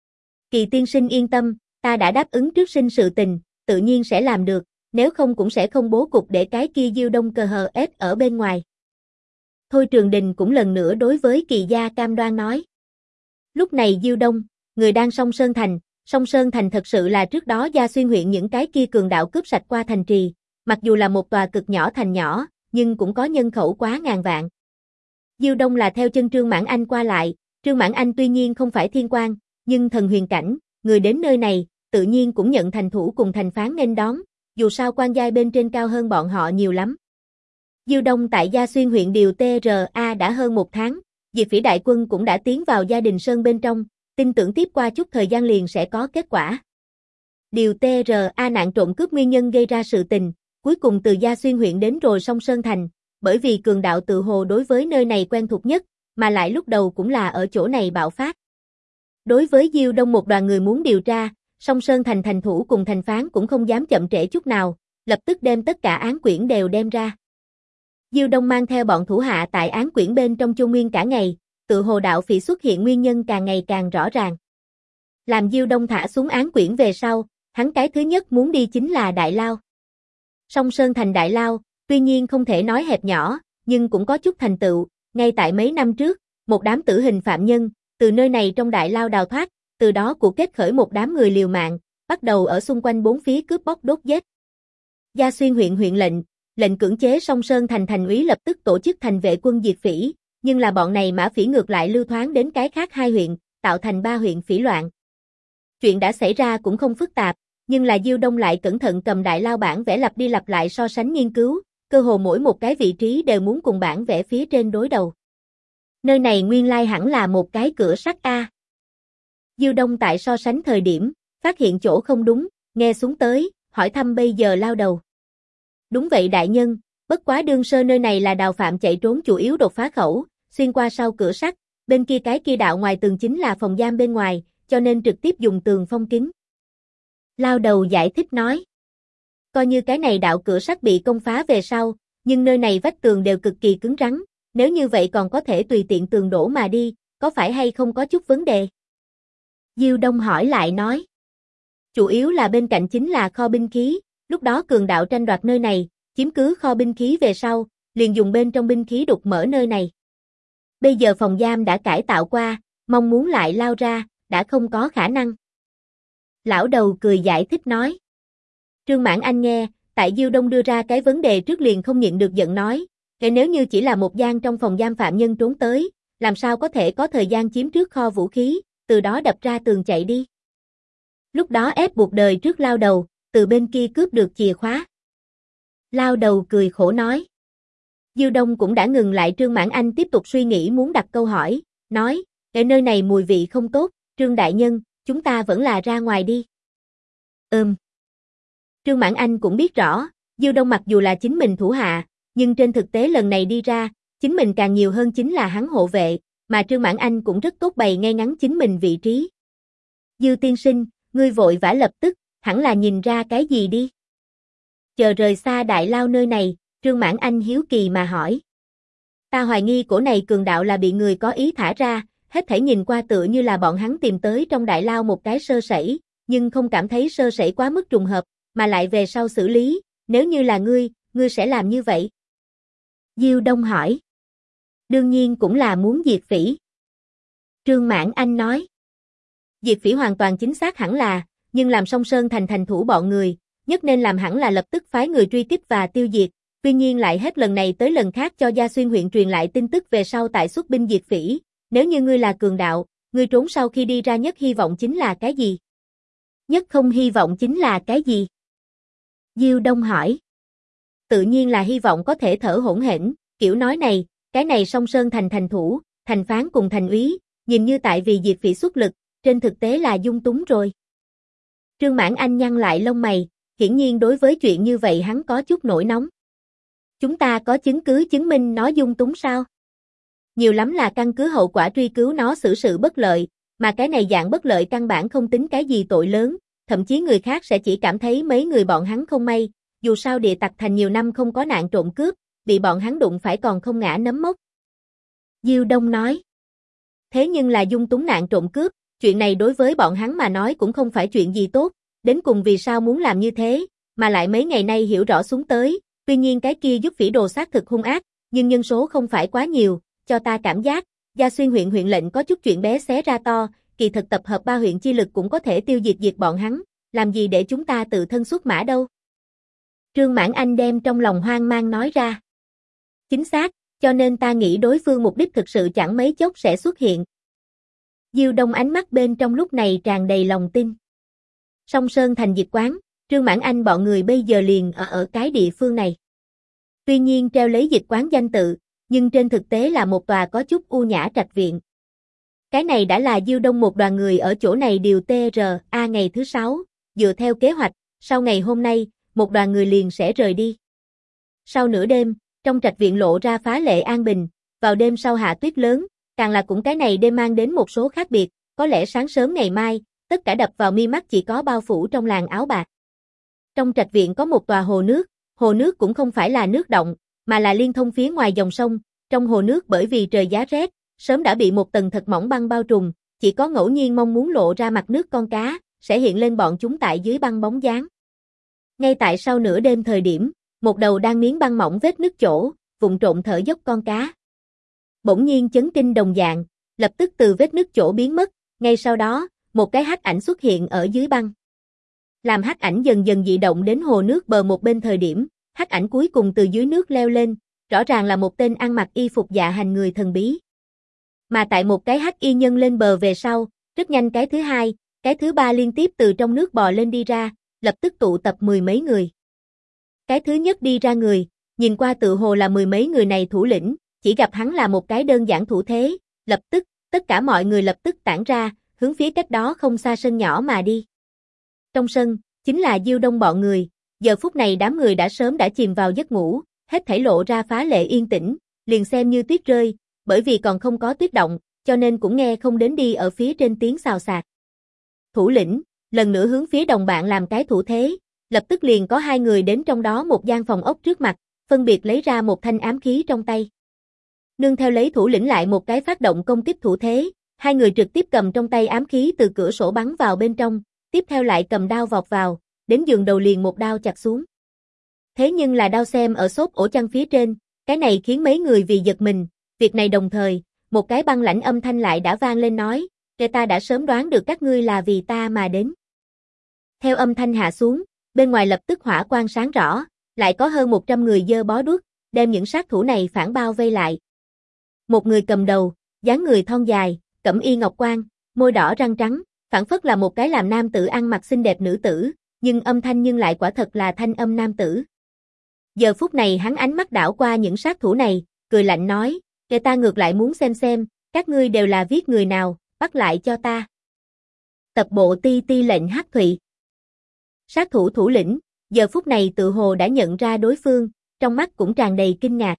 Kỳ tiên sinh yên tâm, ta đã đáp ứng trước sinh sự tình, tự nhiên sẽ làm được, nếu không cũng sẽ không bố cục để cái kia Diêu Đông cờ hờ ết ở bên ngoài. Thôi Trường Đình cũng lần nữa đối với Kỳ Gia cam đoan nói. Lúc này Diêu Đông, người đang Song Sơn Thành thật sự là trước đó Gia Xuyên huyện những cái kia cường đạo cướp sạch qua thành trì, mặc dù là một tòa cực nhỏ thành nhỏ, nhưng cũng có nhân khẩu quá ngàn vạn. Diêu Đông là theo chân Trương Mãn Anh qua lại, Trương Mãn Anh tuy nhiên không phải thiên quan, nhưng thần huyền cảnh, người đến nơi này, tự nhiên cũng nhận thành thủ cùng thành phán nên đón, dù sao quan giai bên trên cao hơn bọn họ nhiều lắm. Diêu Đông tại Gia Xuyên huyện điều TRA đã hơn 1 tháng, Diệp Phỉ đại quân cũng đã tiến vào Gia Đình Sơn bên trong, tin tưởng tiếp qua chút thời gian liền sẽ có kết quả. Điều TRA nạn trộm cướp nguyên nhân gây ra sự tình, cuối cùng từ Gia Xuyên huyện đến rồi Song Sơn Thành, bởi vì cường đạo tự hồ đối với nơi này quen thuộc nhất, mà lại lúc đầu cũng là ở chỗ này bạo phát. Đối với Diêu Đông một đoàn người muốn điều tra, Song Sơn Thành thành thủ cùng thành phán cũng không dám chậm trễ chút nào, lập tức đem tất cả án quyển đều đem ra. Diêu Đông mang theo bọn thủ hạ tại án quyển bên trong chu nguyên cả ngày, tự hồ đạo phỉ xuất hiện nguyên nhân càng ngày càng rõ ràng. Làm Diêu Đông thả xuống án quyển về sau, hắn cái thứ nhất muốn đi chính là Đại Lao. Song Sơn Thành Đại Lao, tuy nhiên không thể nói hẹp nhỏ, nhưng cũng có chút thành tựu, ngay tại mấy năm trước, một đám tử hình phạm nhân, từ nơi này trong Đại Lao đào thoát, từ đó của kết khởi một đám người liều mạng, bắt đầu ở xung quanh bốn phía cướp bóc đốt giết. Gia Xuyên huyện lệnh cưỡng chế Song Sơn Thành thành úy lập tức tổ chức thành vệ quân diệt phỉ, nhưng là bọn này mã phỉ ngược lại lưu thoáng đến cái khác 2 huyện, tạo thành 3 huyện phỉ loạn. Chuyện đã xảy ra cũng không phức tạp, nhưng là Diêu Đông lại cẩn thận cầm Đại Lao bản vẽ lặp đi lặp lại so sánh nghiên cứu, cơ hồ mỗi một cái vị trí đều muốn cùng bản vẽ phía trên đối đầu. Nơi này nguyên lai hẳn là một cái cửa sắt A. Diêu Đông tại so sánh thời điểm, phát hiện chỗ không đúng, nghe xuống tới, hỏi thăm bây giờ lao đầu. Đúng vậy đại nhân, bất quá đương sơ nơi này là đào phạm chạy trốn chủ yếu đột phá khẩu, xuyên qua sau cửa sắt, bên kia cái kia đạo ngoài tường chính là phòng giam bên ngoài, cho nên trực tiếp dùng tường phong kín. Lao đầu giải thích nói. Coi như cái này đạo cửa sắt bị công phá về sau, nhưng nơi này vách tường đều cực kỳ cứng rắn, nếu như vậy còn có thể tùy tiện tường đổ mà đi, có phải hay không có chút vấn đề? Diêu Đông hỏi lại nói. Chủ yếu là bên cạnh chính là kho binh khí, lúc đó cường đạo tranh đoạt nơi này, chiếm cứ kho binh khí về sau, liền dùng bên trong binh khí đục mở nơi này. Bây giờ phòng giam đã cải tạo qua, mong muốn lại lao ra, đã không có khả năng. Lão đầu cười giải thích nói. Trương Mãn Anh nghe, tại Diêu Đông đưa ra cái vấn đề trước liền không nhịn được giận nói, nếu như chỉ là một gian trong phòng giam phạm nhân trốn tới, làm sao có thể có thời gian chiếm trước kho vũ khí, từ đó đập ra tường chạy đi. Lúc đó ép buộc đời trước lao đầu, từ bên kia cướp được chìa khóa. Lao đầu cười khổ nói. Diêu Đông cũng đã ngừng lại Trương Mãn Anh tiếp tục suy nghĩ muốn đặt câu hỏi, nói, ở nơi này mùi vị không tốt, Trương Đại Nhân, chúng ta vẫn là ra ngoài đi. Trương Mãn Anh cũng biết rõ, Diêu Đông mặc dù là chính mình thủ hạ, nhưng trên thực tế lần này đi ra, chính mình càng nhiều hơn chính là hắn hộ vệ, mà Trương Mãn Anh cũng rất tốt bày ngay ngắn chính mình vị trí. Diêu tiên sinh, ngươi vội vã lập tức, hẳn là nhìn ra cái gì đi. Chờ rời xa Đại Lao nơi này, Trương Mãn Anh hiếu kỳ mà hỏi. Ta hoài nghi cổ này cường đạo là bị người có ý thả ra, hết thảy nhìn qua tựa như là bọn hắn tìm tới trong Đại Lao một cái sơ sẩy, nhưng không cảm thấy sơ sẩy quá mức trùng hợp, mà lại về sau xử lý, nếu như là ngươi sẽ làm như vậy? Diêu Đông hỏi. Đương nhiên cũng là muốn diệt phỉ. Trương Mãn Anh nói. Diệt phỉ hoàn toàn chính xác hẳn là, nhưng làm Song Sơn Thành thành thủ bọn người, nhất nên làm hẳn là lập tức phái người truy kích và tiêu diệt, tuy nhiên lại hết lần này tới lần khác cho Gia Xuyên huyện truyền lại tin tức về sau tại xuất binh diệt phỉ, nếu như ngươi là cường đạo, ngươi trốn sau khi đi ra nhất hy vọng chính là cái gì? Nhất không hy vọng chính là cái gì? Diêu Đông hỏi. Tự nhiên là hy vọng có thể thở hổn hển, kiểu nói này, cái này Song Sơn thành thành thủ, thành phán cùng thành úy, nhìn như tại vì Diệp Phỉ xuất lực, trên thực tế là dung túng rồi. Trương Mãn Anh nhăn lại lông mày, hiển nhiên đối với chuyện như vậy hắn có chút nổi nóng. Chúng ta có chứng cứ chứng minh nó dung túng sao? Nhiều lắm là căn cứ hậu quả truy cứu nó xử sự bất lợi, mà cái này dạng bất lợi căn bản không tính cái gì tội lớn, thậm chí người khác sẽ chỉ cảm thấy mấy người bọn hắn không may, dù sao địa tặc thành nhiều năm không có nạn trộm cướp, bị bọn hắn đụng phải còn không ngã nấm mốc. Diêu Đông nói. Thế nhưng là dung túng nạn trộm cướp, chuyện này đối với bọn hắn mà nói cũng không phải chuyện gì tốt, đến cùng vì sao muốn làm như thế, mà lại mấy ngày nay hiểu rõ xuống tới, tuy nhiên cái kia giúp phỉ đồ xác thực hung ác, nhưng nhân số không phải quá nhiều, cho ta cảm giác, Gia Xuyên huyện huyện lệnh có chút chuyện bé xé ra to, kỳ thực tập hợp 3 huyện chi lực cũng có thể tiêu diệt bọn hắn, làm gì để chúng ta tự thân xuất mã đâu. Trương Mãn Anh đem trong lòng hoang mang nói ra. Chính xác, cho nên ta nghĩ đối phương mục đích thực sự chẳng mấy chốc sẽ xuất hiện. Diêu Đông ánh mắt bên trong lúc này tràn đầy lòng tin. Song Sơn thành dịch quán, Trương Mãn Anh bọn người bây giờ liền ở cái địa phương này. Tuy nhiên treo lấy dịch quán danh tự, nhưng trên thực tế là một tòa có chút u nhã trạch viện. Cái này đã là Diêu Đông một đoàn người ở chỗ này điều TRA ngày thứ 6, dựa theo kế hoạch, sau ngày hôm nay, một đoàn người liền sẽ rời đi. Sau nửa đêm, trong trạch viện lộ ra phá lệ an bình, vào đêm sau hạ tuyết lớn, càng là cũng cái này đêm mang đến một số khác biệt, có lẽ sáng sớm ngày mai, tất cả đập vào mi mắt chỉ có bao phủ trong làn áo bạc. Trong trạch viện có một tòa hồ nước cũng không phải là nước động, mà là liên thông phía ngoài dòng sông, trong hồ nước bởi vì trời giá rét, sớm đã bị một tầng thật mỏng băng bao trùm, chỉ có ngẫu nhiên mong muốn lộ ra mặt nước con cá, sẽ hiện lên bọn chúng tại dưới băng bóng dáng. Ngay tại sau nửa đêm thời điểm, một đầu đang miếng băng mỏng vết nứt chỗ, vụng trộn thở dốc con cá. Bỗng nhiên chấn kinh đồng dạng, lập tức từ vết nứt chỗ biến mất, ngay sau đó, một cái hắc ảnh xuất hiện ở dưới băng. Làm hắc ảnh dần dần dị động đến hồ nước bờ một bên thời điểm, hắc ảnh cuối cùng từ dưới nước leo lên, rõ ràng là một tên ăn mặc y phục dạ hành người thần bí. Mà tại một cái hắc y nhân lên bờ về sau, rất nhanh cái thứ hai, cái thứ ba liên tiếp từ trong nước bò lên đi ra, lập tức tụ tập 10 mấy người. Cái thứ nhất đi ra người, nhìn qua tự hồ là 10 mấy người này thủ lĩnh, chỉ gặp hắn là một cái đơn giản thủ thế, lập tức, tất cả mọi người lập tức tản ra, hướng phía cách đó không xa sân nhỏ mà đi. Trong sân, chính là Diêu Đông bọn người, giờ phút này đám người đã sớm đã chìm vào giấc ngủ, hết thảy lộ ra phá lệ yên tĩnh, liền xem như tuyết rơi, bởi vì còn không có tuyết động, cho nên cũng nghe không đến đi ở phía trên tiếng xào xạc. Thủ lĩnh, lần nữa hướng phía đồng bạn làm cái thủ thế, lập tức liền có 2 người đến trong đó một gian phòng ốc trước mặt, phân biệt lấy ra một thanh ám khí trong tay. Nương theo lấy thủ lĩnh lại một cái phát động công kích thủ thế, 2 người trực tiếp cầm trong tay ám khí từ cửa sổ bắn vào bên trong, tiếp theo lại cầm đao vọt vào, đến giường đầu liền một đao chặt xuống. Thế nhưng là đao xem ở xốp ổ chăn phía trên, cái này khiến mấy người vì giật mình, việc này đồng thời, một cái băng lãnh âm thanh lại đã vang lên nói, ta đã sớm đoán được các ngươi là vì ta mà đến. Theo âm thanh hạ xuống, bên ngoài lập tức hỏa quang sáng rõ, lại có hơn 100 người giơ bó đuốc, đem những sát thủ này phản bao vây lại. Một người cầm đầu, dáng người thon dài, cẩm y ngọc quan, môi đỏ răng trắng, phảng phất là một cái làm nam tử ăn mặc xinh đẹp nữ tử, nhưng âm thanh nhưng lại quả thật là thanh âm nam tử. Giờ phút này hắn ánh mắt đảo qua những sát thủ này, cười lạnh nói, ta ngược lại muốn xem, các ngươi đều là viết người nào, bắt lại cho ta. Tập bộ ti ti lệnh Hắc Thụy. Sát thủ thủ lĩnh, giờ phút này tự hồ đã nhận ra đối phương, trong mắt cũng tràn đầy kinh ngạc.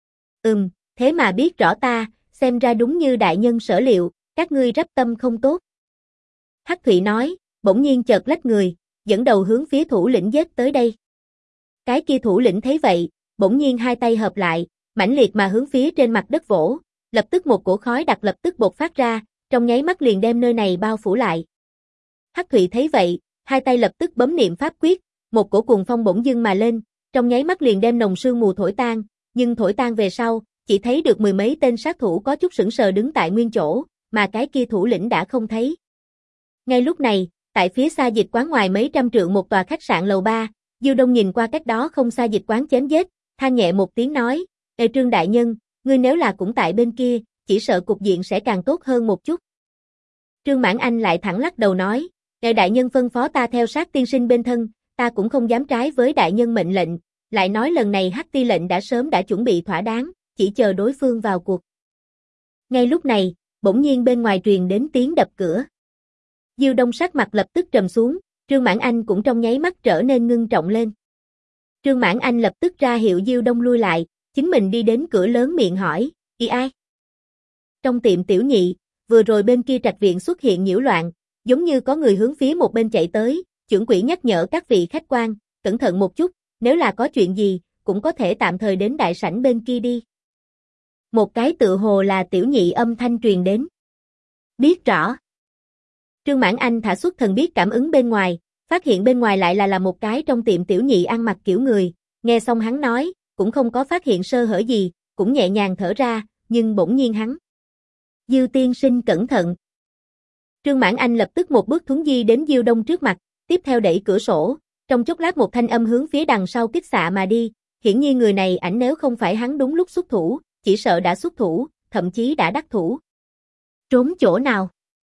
Thế mà biết rõ ta, xem ra đúng như đại nhân sở liệu, các ngươi rắp tâm không tốt. Hắc Thụy nói, bỗng nhiên chợt lách người, dẫn đầu hướng phía thủ lĩnh giết tới đây. Cái kia thủ lĩnh thấy vậy, bỗng nhiên hai tay hợp lại, mãnh liệt mà hướng phía trên mặt đất vỗ, lập tức một cổ khói đặc lập tức bộc phát ra, trong nháy mắt liền đem nơi này bao phủ lại. Hắc Thụy thấy vậy, hai tay lập tức bấm niệm pháp quyết, một cổ cuồng phong bỗng dưng mà lên, trong nháy mắt liền đem nồng sương mù thổi tan, nhưng thổi tan về sau, chỉ thấy được 10 mấy tên sát thủ có chút sững sờ đứng tại nguyên chỗ, mà cái kia thủ lĩnh đã không thấy. Ngay lúc này, tại phía xa dịch quán ngoài mấy trăm trượng một tòa khách sạn lầu 3, Diêu Đông nhìn qua cách đó không xa dịch quán chém giết, than nhẹ một tiếng nói, Trương đại nhân, ngươi nếu là cũng tại bên kia, chỉ sợ cục diện sẽ càng tốt hơn một chút. Trương Mãn Anh lại thẳng lắc đầu nói, ngài đại nhân phân phó ta theo sát tiên sinh bên thân, ta cũng không dám trái với đại nhân mệnh lệnh, lại nói lần này Hắc Ti lệnh đã sớm đã chuẩn bị thỏa đáng, chỉ chờ đối phương vào cuộc. Ngay lúc này, bỗng nhiên bên ngoài truyền đến tiếng đập cửa. Diêu Đông sắc mặt lập tức trầm xuống, Trương Mãn Anh cũng trong nháy mắt trở nên ngưng trọng lên. Trương Mãn Anh lập tức ra hiệu Diêu Đông lui lại, chính mình đi đến cửa lớn miệng hỏi, "Y ai?" Trong tiệm tiểu nhị, vừa rồi bên kia trạch viện xuất hiện nhiễu loạn, giống như có người hướng phía một bên chạy tới, trưởng quỹ nhắc nhở các vị khách quan, cẩn thận một chút, nếu là có chuyện gì, cũng có thể tạm thời đến đại sảnh bên kia đi. Một cái tựa hồ là tiểu nhị âm thanh truyền đến. Biết rõ. Trương Mãn Anh thả xuất thần biết cảm ứng bên ngoài, phát hiện bên ngoài lại là một cái trong tiệm tiểu nhị ăn mặc kiểu người, nghe xong hắn nói, cũng không có phát hiện sơ hở gì, cũng nhẹ nhàng thở ra, nhưng bỗng nhiên hắn. Diêu tiên sinh cẩn thận. Trương Mãn Anh lập tức một bước thuấn di đến Diêu Đông trước mặt, tiếp theo đẩy cửa sổ, trong chốc lát một thanh âm hướng phía đằng sau kích xạ mà đi, hiển nhiên người này ảnh nếu không phải hắn đúng lúc xuất thủ, chỉ sợ đã xuất thủ, thậm chí đã đắc thủ. Trốn chỗ nào?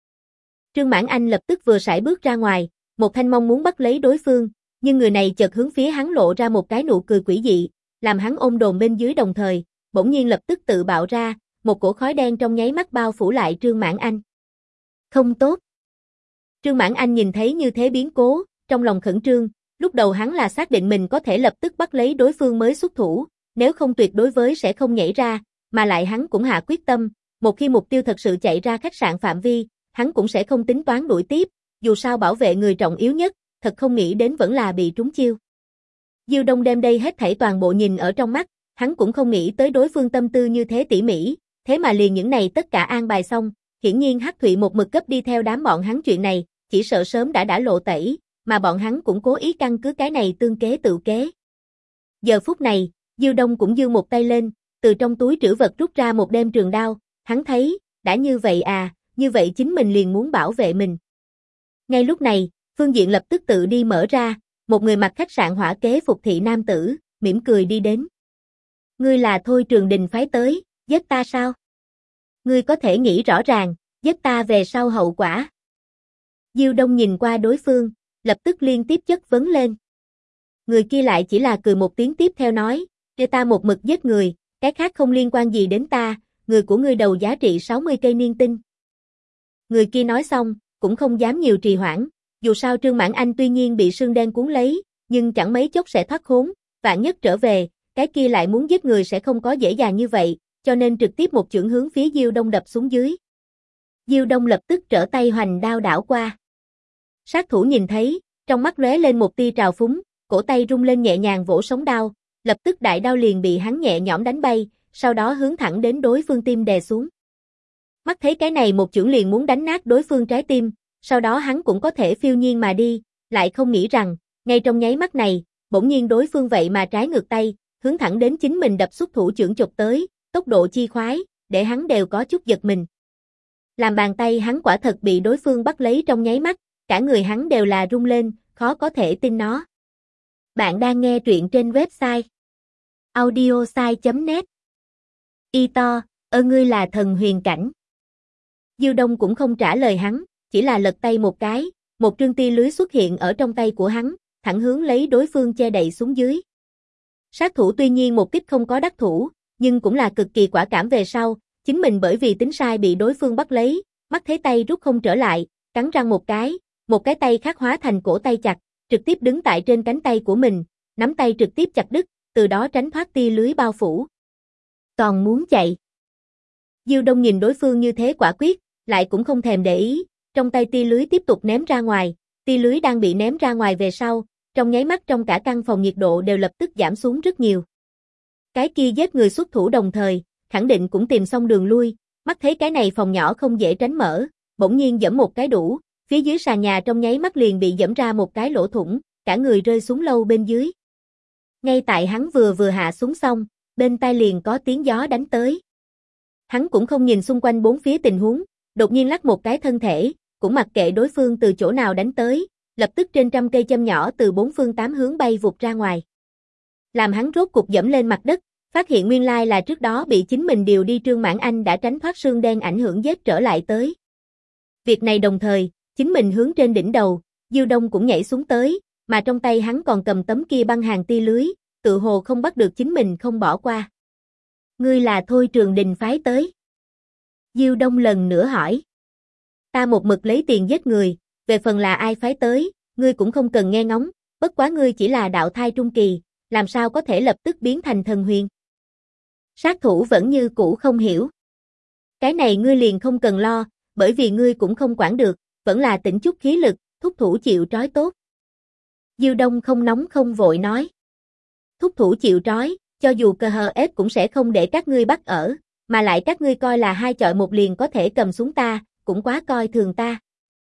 Trương Mãn Anh lập tức vừa sải bước ra ngoài, một thanh mong muốn bắt lấy đối phương, nhưng người này chợt hướng phía hắn lộ ra một cái nụ cười quỷ dị, làm hắn ôm đồn bên dưới đồng thời, bỗng nhiên lập tức tự bạo ra, một cổ khói đen trong nháy mắt bao phủ lại Trương Mãn Anh. Không tốt. Trương Mãn Anh nhìn thấy như thế biến cố, trong lòng khẩn trương, lúc đầu hắn là xác định mình có thể lập tức bắt lấy đối phương mới xuất thủ, nếu không tuyệt đối với sẽ không nhảy ra, mà lại hắn cũng hạ quyết tâm, một khi mục tiêu thật sự chạy ra khách sạn phạm vi, hắn cũng sẽ không tính toán đuổi tiếp, dù sao bảo vệ người trọng yếu nhất, thật không nghĩ đến vẫn là bị trúng chiêu. Diêu Đông đem đây hết thảy toàn bộ nhìn ở trong mắt, hắn cũng không nghĩ tới đối phương tâm tư như thế tỉ mỉ, thế mà liền những này tất cả an bài xong, hiển nhiên Hắc Thụy một mực cấp đi theo đám bọn hắn chuyện này, chỉ sợ sớm đã lộ tẩy, mà bọn hắn cũng cố ý căn cứ cái này tương kế tự kế. Giờ phút này, Diêu Đông cũng giơ một tay lên, từ trong túi trữ vật rút ra một đem trường đao, hắn thấy, đã như vậy à, như vậy chính mình liền muốn bảo vệ mình. Ngay lúc này, phương diện lập tức tự đi mở ra, một người mặc khách sạn hỏa kế phục thị nam tử, mỉm cười đi đến. Ngươi là Thôi Trường Đình phái tới, giết ta sao? Ngươi có thể nghĩ rõ ràng, giết ta về sau hậu quả. Diêu Đông nhìn qua đối phương, lập tức liên tiếp chất vấn lên. Người kia lại chỉ là cười một tiếng tiếp theo nói, cho ta một mực giết người, cái khác không liên quan gì đến ta, người của ngươi đầu giá trị 60 cây niên tinh. Người kia nói xong, cũng không dám nhiều trì hoãn, dù sao Trương Mãn Anh tuy nhiên bị sương đen cuốn lấy, nhưng chẳng mấy chốc sẽ thoát khốn, vạn nhất trở về, cái kia lại muốn giết người sẽ không có dễ dàng như vậy, cho nên trực tiếp một chưởng hướng phía Diêu Đông đập xuống dưới. Diêu Đông lập tức trở tay hoành đao đảo qua. Sát thủ nhìn thấy, trong mắt lóe lên một tia trào phúng, cổ tay rung lên nhẹ nhàng vỗ sống đao, lập tức đại đao liền bị hắn nhẹ nhõm đánh bay, sau đó hướng thẳng đến đối phương tim đè xuống. Mắt thấy cái này một chưởng liền muốn đánh nát đối phương trái tim, sau đó hắn cũng có thể phiêu nhiên mà đi, lại không nghĩ rằng, ngay trong nháy mắt này, bỗng nhiên đối phương vậy mà trái ngược tay, hướng thẳng đến chính mình đập xuất thủ chưởng chụp tới, tốc độ chi khoái, để hắn đều có chút giật mình. Làm bàn tay hắn quả thật bị đối phương bắt lấy trong nháy mắt, cả người hắn đều là rung lên, khó có thể tin nó. Bạn đang nghe truyện trên website audiosai.net. Y to, ngươi là thần huyền cảnh. Diêu Đông cũng không trả lời hắn, chỉ là lật tay một cái, một trương tia lưới xuất hiện ở trong tay của hắn, thẳng hướng lấy đối phương che đậy xuống dưới. Sát thủ tuy nhiên một kích không có đắc thủ, nhưng cũng là cực kỳ quả cảm về sau, chính mình bởi vì tính sai bị đối phương bắt lấy, mắt thấy tay rút không trở lại, cắn răng một cái tay khác hóa thành cổ tay chặt, trực tiếp đứng tại trên cánh tay của mình, nắm tay trực tiếp chặt đứt, từ đó tránh thoát tia lưới bao phủ. Còn muốn chạy. Diêu Đông nhìn đối phương như thế quả quyết, lại cũng không thèm để ý, trong tay tia lưới tiếp tục ném ra ngoài, tia lưới đang bị ném ra ngoài về sau, trong nháy mắt trong cả căn phòng nhiệt độ đều lập tức giảm xuống rất nhiều. Cái kia giết người xuất thủ đồng thời, khẳng định cũng tìm xong đường lui, mắt thấy cái này phòng nhỏ không dễ tránh mở, bỗng nhiên giẫm một cái đủ, phía dưới sàn nhà trong nháy mắt liền bị giẫm ra một cái lỗ thủng, cả người rơi xuống lâu bên dưới. Ngay tại hắn vừa hạ xuống xong, bên tai liền có tiếng gió đánh tới. Hắn cũng không nhìn xung quanh bốn phía tình huống, đột nhiên lắc một cái thân thể, cũng mặc kệ đối phương từ chỗ nào đánh tới, lập tức trên trăm cây châm nhỏ từ bốn phương tám hướng bay vụt ra ngoài. Làm hắn rốt cục dẫm lên mặt đất, phát hiện nguyên lai là trước đó bị chính mình điều đi Trương Mãn Anh đã tránh thoát sương đen ảnh hưởng giết trở lại tới. Việc này đồng thời, chính mình hướng trên đỉnh đầu, Diêu Đông cũng nhảy xuống tới, mà trong tay hắn còn cầm tấm kia băng hàng tia lưới, tự hồ không bắt được chính mình không bỏ qua. Ngươi là Thôi Trường Đình phái tới. Diêu Đông lần nữa hỏi. Ta một mực lấy tiền giết người, về phần là ai phái tới, ngươi cũng không cần nghe ngóng, bất quá ngươi chỉ là đạo thai trung kỳ, làm sao có thể lập tức biến thành thần huyền. Sát thủ vẫn như cũ không hiểu. Cái này ngươi liền không cần lo, bởi vì ngươi cũng không quản được, vẫn là tĩnh chút khí lực, thúc thủ chịu trói tốt. Diêu Đông không nóng không vội nói. Thúc thủ chịu trói, cho dù cờ hờ ép cũng sẽ không để các ngươi bắt ở, mà lại các ngươi coi là hai chọi một liền có thể cầm xuống ta, cũng quá coi thường ta.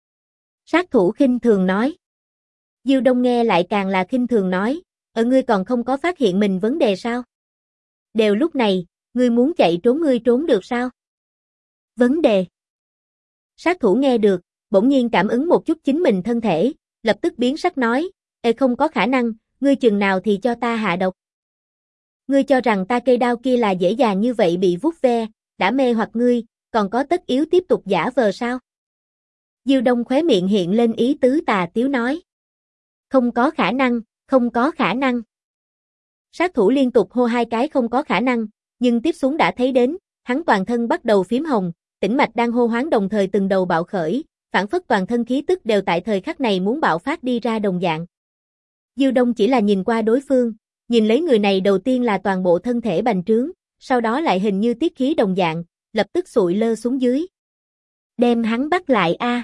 Sát thủ khinh thường nói. Diêu Đông nghe lại càng là khinh thường nói, ngươi còn không có phát hiện mình vấn đề sao? Đều lúc này, ngươi muốn chạy trốn ngươi trốn được sao? Vấn đề. Sát thủ nghe được, bỗng nhiên cảm ứng một chút chính mình thân thể, lập tức biến sắc nói, không có khả năng, ngươi chừng nào thì cho ta hạ độc. Ngươi cho rằng ta cây đao kia là dễ dàng như vậy bị vuốt ve, đã mê hoặc ngươi, còn có tất yếu tiếp tục giả vờ sao? Diêu Đông khóe miệng hiện lên ý tứ tà tiếu nói. Không có khả năng, không có khả năng. Sát thủ liên tục hô hai cái không có khả năng, nhưng tiếp xuống đã thấy đến, hắn toàn thân bắt đầu phím hồng, tĩnh mạch đang hô hoán đồng thời từng đầu bạo khởi, phản phất toàn thân khí tức đều tại thời khắc này muốn bạo phát đi ra đồng dạng. Diêu Đông chỉ là nhìn qua đối phương, nhìn lấy người này đầu tiên là toàn bộ thân thể bành trướng, sau đó lại hình như tiết khí đồng dạng, lập tức sụi lơ xuống dưới. Đem hắn bắt lại a.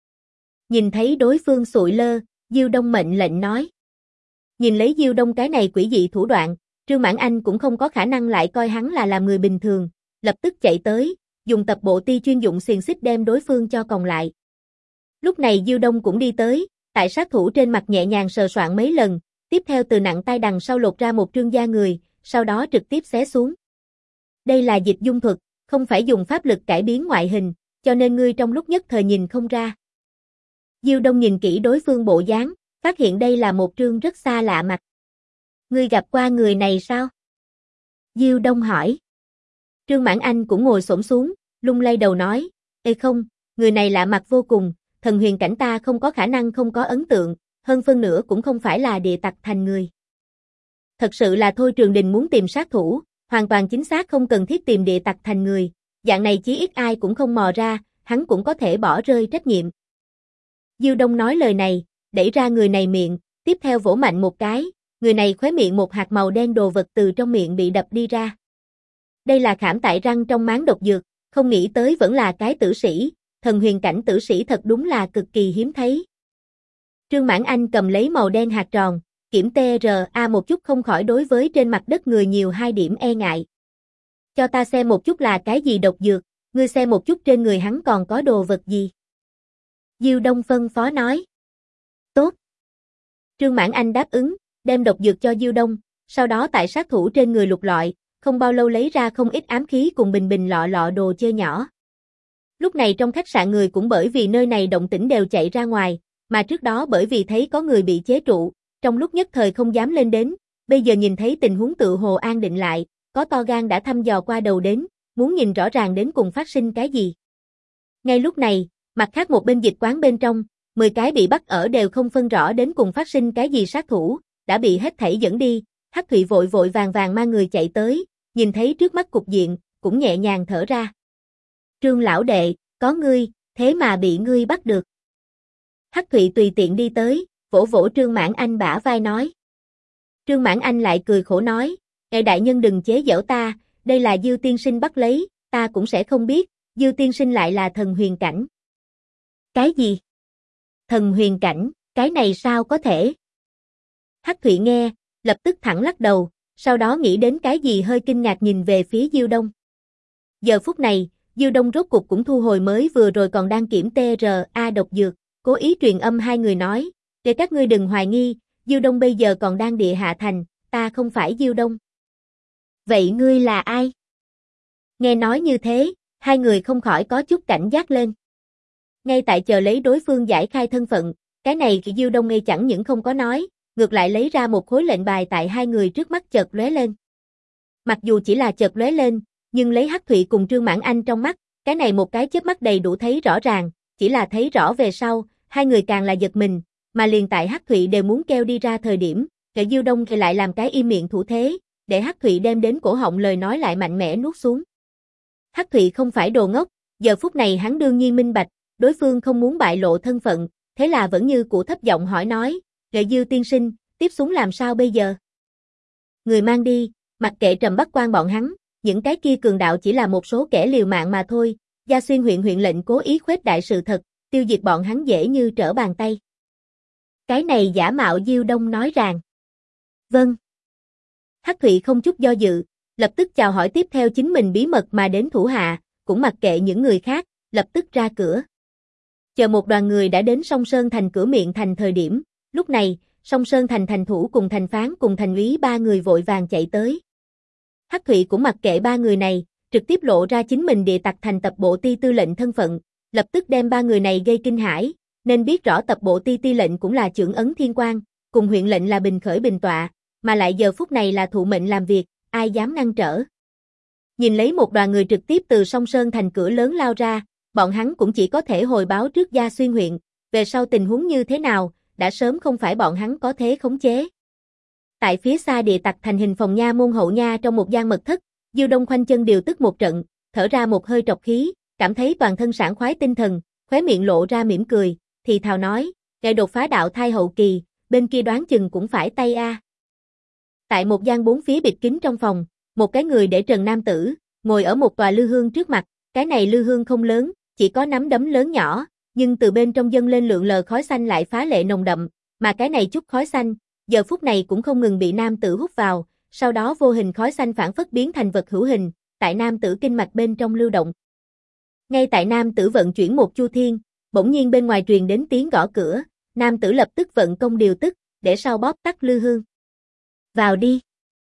Nhìn thấy đối phương sụi lơ, Diêu Đông mệnh lệnh nói. Nhìn lấy Diêu Đông cái này quỷ dị thủ đoạn, Trương Mãn Anh cũng không có khả năng lại coi hắn là làm người bình thường, lập tức chạy tới, dùng tập bộ ti chuyên dụng xiềng xích đem đối phương cho còng lại. Lúc này Diêu Đông cũng đi tới, tại sát thủ trên mặt nhẹ nhàng sờ soạn mấy lần, tiếp theo từ nặng tay đằng sau lột ra một trương da người, sau đó trực tiếp xé xuống. Đây là dịch dung thuật, không phải dùng pháp lực cải biến ngoại hình, cho nên ngươi trong lúc nhất thời nhìn không ra. Diêu Đông nhìn kỹ đối phương bộ dáng, phát hiện đây là một trương rất xa lạ mặt. Ngươi gặp qua người này sao? Diêu Đông hỏi. Trương Mãn Anh cũng ngồi xổm xuống, lung lay đầu nói, không, người này lạ mặt vô cùng, thần huyền cảnh ta không có khả năng không có ấn tượng, hơn phân nửa cũng không phải là địa tặc thành người. Thật sự là Thôi Trường Đình muốn tìm sát thủ, hoàn toàn chính xác không cần thiết tìm địa tặc thành người, dạng này chí ít ai cũng không mò ra, hắn cũng có thể bỏ rơi trách nhiệm. Diêu Đông nói lời này, đẩy ra người này miệng, tiếp theo vỗ mạnh một cái, người này khóe miệng một hạt màu đen đồ vật từ trong miệng bị đập đi ra. Đây là khảm tại răng trong máng độc dược, không nghĩ tới vẫn là cái tử sĩ, thần huyền cảnh tử sĩ thật đúng là cực kỳ hiếm thấy. Trương Mãn Anh cầm lấy màu đen hạt tròn, kiểm TRA một chút không khỏi đối với trên mặt đất người nhiều 2 điểm e ngại. Cho ta xem một chút là cái gì độc dược, ngươi xem một chút trên người hắn còn có đồ vật gì. Diêu Đông phân phó nói. Tốt. Trương Mãn Anh đáp ứng, đem độc dược cho Diêu Đông, sau đó tại sát thủ trên người lục lọi, không bao lâu lấy ra không ít ám khí cùng bình bình lọ lọ đồ chơi nhỏ. Lúc này trong khách sạn người cũng bởi vì nơi này động tĩnh đều chạy ra ngoài, mà trước đó bởi vì thấy có người bị chế trụ, trong lúc nhất thời không dám lên đến, bây giờ nhìn thấy tình huống tự hồ an định lại, có to gan đã thăm dò qua đầu đến, muốn nhìn rõ ràng đến cùng phát sinh cái gì. Ngay lúc này, mặt khác một bên dịch quán bên trong, 10 cái bị bắt ở đều không phân rõ đến cùng phát sinh cái gì sát thủ, đã bị hết thảy dẫn đi, Hắc Thụy vội vội vàng vàng mang người chạy tới, nhìn thấy trước mắt cục diện, cũng nhẹ nhàng thở ra. Trương lão đệ, có ngươi, thế mà bị ngươi bắt được. Hắc Thụy tùy tiện đi tới, vỗ vỗ Trương Mãn Anh bả vai nói. Trương Mãn Anh lại cười khổ nói, đại nhân đừng chế giễu ta, đây là Diêu tiên sinh bắt lấy, ta cũng sẽ không biết, Diêu tiên sinh lại là thần huyền cảnh. Cái gì? Thần huyền cảnh, cái này sao có thể? Hắc Thụy nghe, lập tức thẳng lắc đầu, sau đó nghĩ đến cái gì hơi kinh ngạc nhìn về phía Diêu Đông. Giờ phút này, Diêu Đông rốt cục cũng thu hồi mới vừa rồi còn đang kiểm TRA độc dược, cố ý truyền âm hai người nói, để các ngươi đừng hoài nghi, Diêu Đông bây giờ còn đang địa hạ thành, ta không phải Diêu Đông. Vậy ngươi là ai? Nghe nói như thế, hai người không khỏi có chút cảnh giác lên. Ngay tại chờ lấy đối phương giải khai thân phận, cái này Diêu Đông nghe chẳng những không có nói, ngược lại lấy ra một khối lệnh bài tại hai người trước mắt chợt lóe lên. Mặc dù chỉ là chợt lóe lên, nhưng lấy Hắc Thụy cùng Trương Mãn Anh trong mắt, cái này một cái chớp mắt đầy đủ thấy rõ ràng, chỉ là thấy rõ về sau, hai người càng là giật mình, mà liền tại Hắc Thụy đều muốn kêu đi ra thời điểm, Kệ Diêu Đông thì lại làm cái im miệng thủ thế, để Hắc Thụy đem đến cổ họng lời nói lại mạnh mẽ nuốt xuống. Hắc Thụy không phải đồ ngốc, giờ phút này hắn đương nhiên minh bạch, đối phương không muốn bại lộ thân phận, thế là vẫn như cũ thấp giọng hỏi nói, Kệ Diêu tiên sinh, tiếp xuống làm sao bây giờ? Người mang đi, mặc kệ Trầm Bắc Quan bọn hắn, những cái kia cường đạo chỉ là một số kẻ liều mạng mà thôi, Gia Xuyên huyện huyện lệnh cố ý khuếch đại sự thật, tiêu diệt bọn hắn dễ như trở bàn tay. Cái này giả mạo Diêu Đông nói rằng. Vâng. Hắc Thụy không chút do dự, lập tức chào hỏi tiếp theo chính mình bí mật mà đến thủ hạ, cũng mặc kệ những người khác, lập tức ra cửa. Chờ một đoàn người đã đến Song Sơn thành cửa miệng thành thời điểm, lúc này, Song Sơn thành thành thủ cùng thành phán cùng thành úy ba người vội vàng chạy tới. Hắc Thụy cũng mặc kệ ba người này, trực tiếp lộ ra chính mình địa tặc thành tập bộ ti tư lệnh thân phận, lập tức đem ba người này gây kinh hãi, nên biết rõ tập bộ ti ti lệnh cũng là chưởng ấn thiên quan, cùng huyện lệnh là bình khởi bình tọa, mà lại giờ phút này là thụ mệnh làm việc, ai dám ngăn trở. Nhìn lấy một đoàn người trực tiếp từ Song Sơn thành cửa lớn lao ra, bọn hắn cũng chỉ có thể hồi báo trước Gia Xuyên huyện, về sau tình huống như thế nào, đã sớm không phải bọn hắn có thể khống chế. Tại phía xa địa tặc thành hình phòng nha môn hậu nha trong một gian mật thất, Diêu Đông khoanh chân điều tức một trận, thở ra một hơi trọc khí, cảm thấy toàn thân sảng khoái tinh thần, khóe miệng lộ ra mỉm cười, thì thào nói, kẻ đột phá đạo thai hậu kỳ, bên kia đoán chừng cũng phải tay a. Tại một gian bốn phía bịt kín trong phòng, một cái người để trần nam tử, ngồi ở một tòa lư hương trước mặt, cái này lư hương không lớn, chỉ có nắm đấm lớn nhỏ, nhưng từ bên trong dâng lên lượng lờ khói xanh lại phá lệ nồng đậm, mà cái này chút khói xanh, giờ phút này cũng không ngừng bị nam tử hút vào, sau đó vô hình khói xanh phản phất biến thành vật hữu hình, tại nam tử kinh mạch bên trong lưu động. Ngay tại nam tử vận chuyển một chu thiên, bỗng nhiên bên ngoài truyền đến tiếng gõ cửa, nam tử lập tức vận công điều tức, để sau bóp tắt lư hương. Vào đi.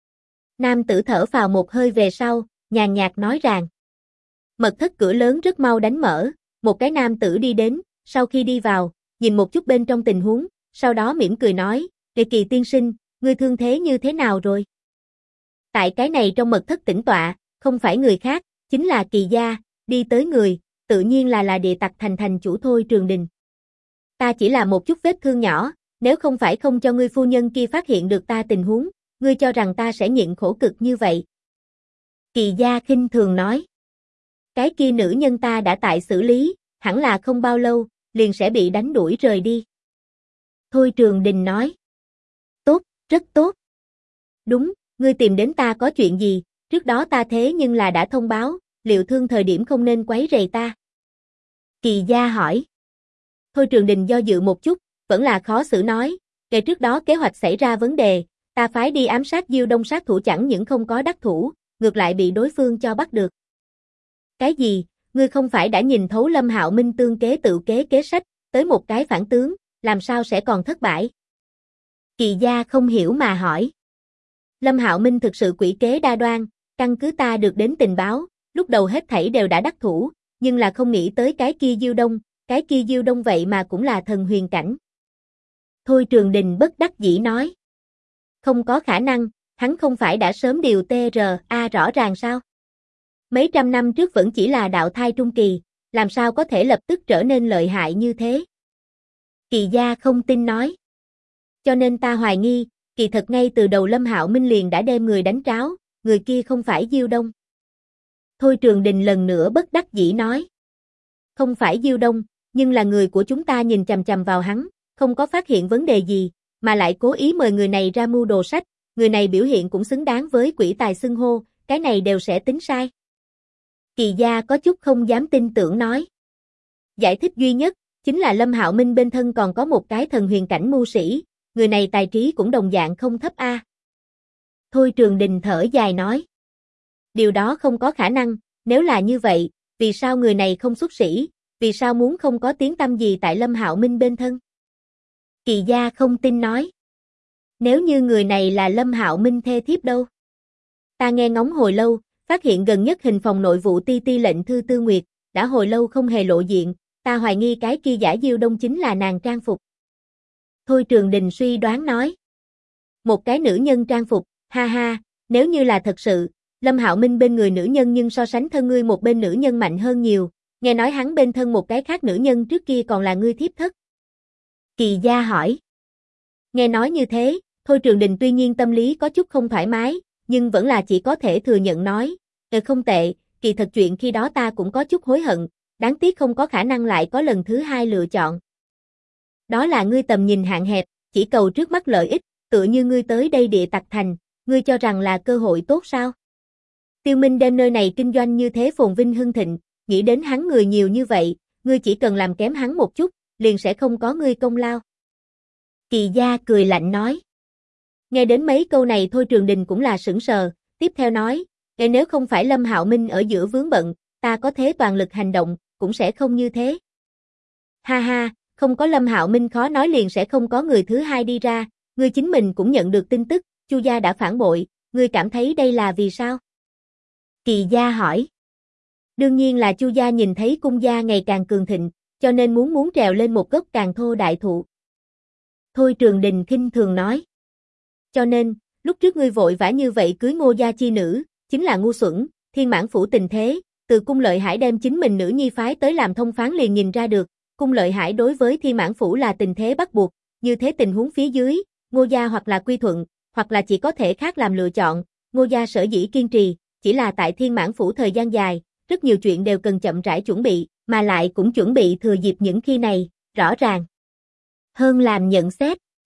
Nam tử thở phào một hơi về sau, nhàn nhạt nói rằng. Mật thất cửa lớn rất mau đánh mở, một cái nam tử đi đến, sau khi đi vào, nhìn một chút bên trong tình huống, sau đó mỉm cười nói, Kỳ Kỳ tiên sinh, ngươi thương thế như thế nào rồi? Tại cái này trong mật thất tĩnh tọa, không phải người khác, chính là Kỳ gia, đi tới người, tự nhiên là địa tặc thành chủ Thôi Trường Đình. Ta chỉ là một chút vết thương nhỏ, nếu không phải không cho ngươi phu nhân kia phát hiện được ta tình huống, ngươi cho rằng ta sẽ nhịn khổ cực như vậy. Kỳ gia khinh thường nói. Cái kia nữ nhân ta đã tại xử lý, hẳn là không bao lâu, liền sẽ bị đánh đuổi rời đi. Thôi Trường Đình nói. Tốt, rất tốt. Đúng, ngươi tìm đến ta có chuyện gì, trước đó ta thế nhưng là đã thông báo, liệu thương thời điểm không nên quấy rầy ta. Kỳ gia hỏi. Thôi Trường Đình do dự một chút, vẫn là khó xử nói, kể trước đó kế hoạch xảy ra vấn đề, ta phái đi ám sát Diêu Đông sát thủ chẳng những không có đắc thủ, ngược lại bị đối phương cho bắt được. Cái gì, ngươi không phải đã nhìn thấu Lâm Hạo Minh tương kế tự kế kế sách, tới một cái phản tướng, làm sao sẽ còn thất bại? Kỳ gia không hiểu mà hỏi. Lâm Hạo Minh thực sự quỷ kế đa đoan, căn cứ ta được đến tình báo, lúc đầu hết thảy đều đã đắc thủ, nhưng là không nghĩ tới cái kia Diêu Đông, cái kia Diêu Đông vậy mà cũng là thần huyền cảnh. Thôi Trường Đình bất đắc dĩ nói. Không có khả năng, hắn không phải đã sớm điều TRA rõ ràng sao? Mấy trăm năm trước vẫn chỉ là đạo thai trung kỳ, làm sao có thể lập tức trở nên lợi hại như thế? Kỳ gia không tin nói. Cho nên ta hoài nghi, kỳ thật ngay từ đầu Lâm Hạo Minh liền đã đem người đánh tráo, người kia không phải Diêu Đông. Thôi Trường Đình lần nữa bất đắc dĩ nói. Không phải Diêu Đông, nhưng là người của chúng ta nhìn chằm chằm vào hắn, không có phát hiện vấn đề gì, mà lại cố ý mời người này ra mưu đồ sách, người này biểu hiện cũng xứng đáng với quỷ tài xưng hô, cái này đều sẽ tính sai. Kỳ gia có chút không dám tin tưởng nói. Giải thích duy nhất, chính là Lâm Hạo Minh bên thân còn có một cái thần huyền cảnh mưu sĩ, người này tài trí cũng đồng dạng không thấp a. Thôi Trường Đình thở dài nói. Điều đó không có khả năng, nếu là như vậy, vì sao người này không xuất sĩ, vì sao muốn không có tiếng tăm gì tại Lâm Hạo Minh bên thân? Kỳ gia không tin nói. Nếu như người này là Lâm Hạo Minh thê thiếp đâu? Ta nghe ngóng hồi lâu, phát hiện gần nhất hình phòng nội vụ ti lệnh Thư Tư Nguyệt, đã hồi lâu không hề lộ diện, ta hoài nghi cái kia giả Diêu Đông chính là nàng trang phục. Thôi Trường Đình suy đoán nói. Một cái nữ nhân trang phục, ha ha, nếu như là thật sự, Lâm Hạo Minh bên người nữ nhân nhưng so sánh thân ngươi một bên nữ nhân mạnh hơn nhiều, Nghe nói hắn bên thân một cái khác nữ nhân trước kia còn là ngươi thiếp thất. Kỳ gia hỏi. Nghe nói như thế, Thôi Trường Đình tuy nhiên tâm lý có chút không thoải mái, nhưng vẫn là chỉ có thể thừa nhận nói, không tệ, kỳ thật chuyện khi đó ta cũng có chút hối hận, đáng tiếc không có khả năng lại có lần thứ hai lựa chọn. Đó là ngươi tầm nhìn hạn hẹp, chỉ cầu trước mắt lợi ích, tựa như ngươi tới đây Địa Tặc Thành, ngươi cho rằng là cơ hội tốt sao? Tiêu Minh đem nơi này kinh doanh như thế phồn vinh hưng thịnh, nghĩ đến hắn người nhiều như vậy, ngươi chỉ cần làm kém hắn một chút, liền sẽ không có ngươi công lao. Kỳ gia cười lạnh nói. Nghe đến mấy câu này Thôi Trường Đình cũng là sững sờ, tiếp theo nói, nếu không phải Lâm Hạo Minh ở giữa vướng bận, ta có thế toàn lực hành động, cũng sẽ không như thế. Ha ha, không có Lâm Hạo Minh khó nói liền sẽ không có người thứ hai đi ra, ngươi chính mình cũng nhận được tin tức, Chu gia đã phản bội, ngươi cảm thấy đây là vì sao? Kỳ gia hỏi. Đương nhiên là Chu gia nhìn thấy cung gia ngày càng cường thịnh, cho nên muốn trèo lên một gốc càng thô đại thụ. Thôi Trường Đình khinh thường nói. Cho nên, lúc trước ngươi vội vã như vậy cưới Ngô gia chi nữ, chính là ngu xuẩn, Thiên Mãn phủ tình thế, từ Cung Lợi Hải đem chính mình nữ nhi phái tới làm thông phán liền nhìn ra được, Cung Lợi Hải đối với Thiên Mãn phủ là tình thế bắt buộc, như thế tình huống phía dưới, Ngô gia hoặc là quy thuận, hoặc là chỉ có thể khác làm lựa chọn, Ngô gia sở dĩ kiên trì, chỉ là tại Thiên Mãn phủ thời gian dài, rất nhiều chuyện đều cần chậm rãi chuẩn bị, mà lại cũng chuẩn bị thừa dịp những khi này, rõ ràng hơn làm nhận xét.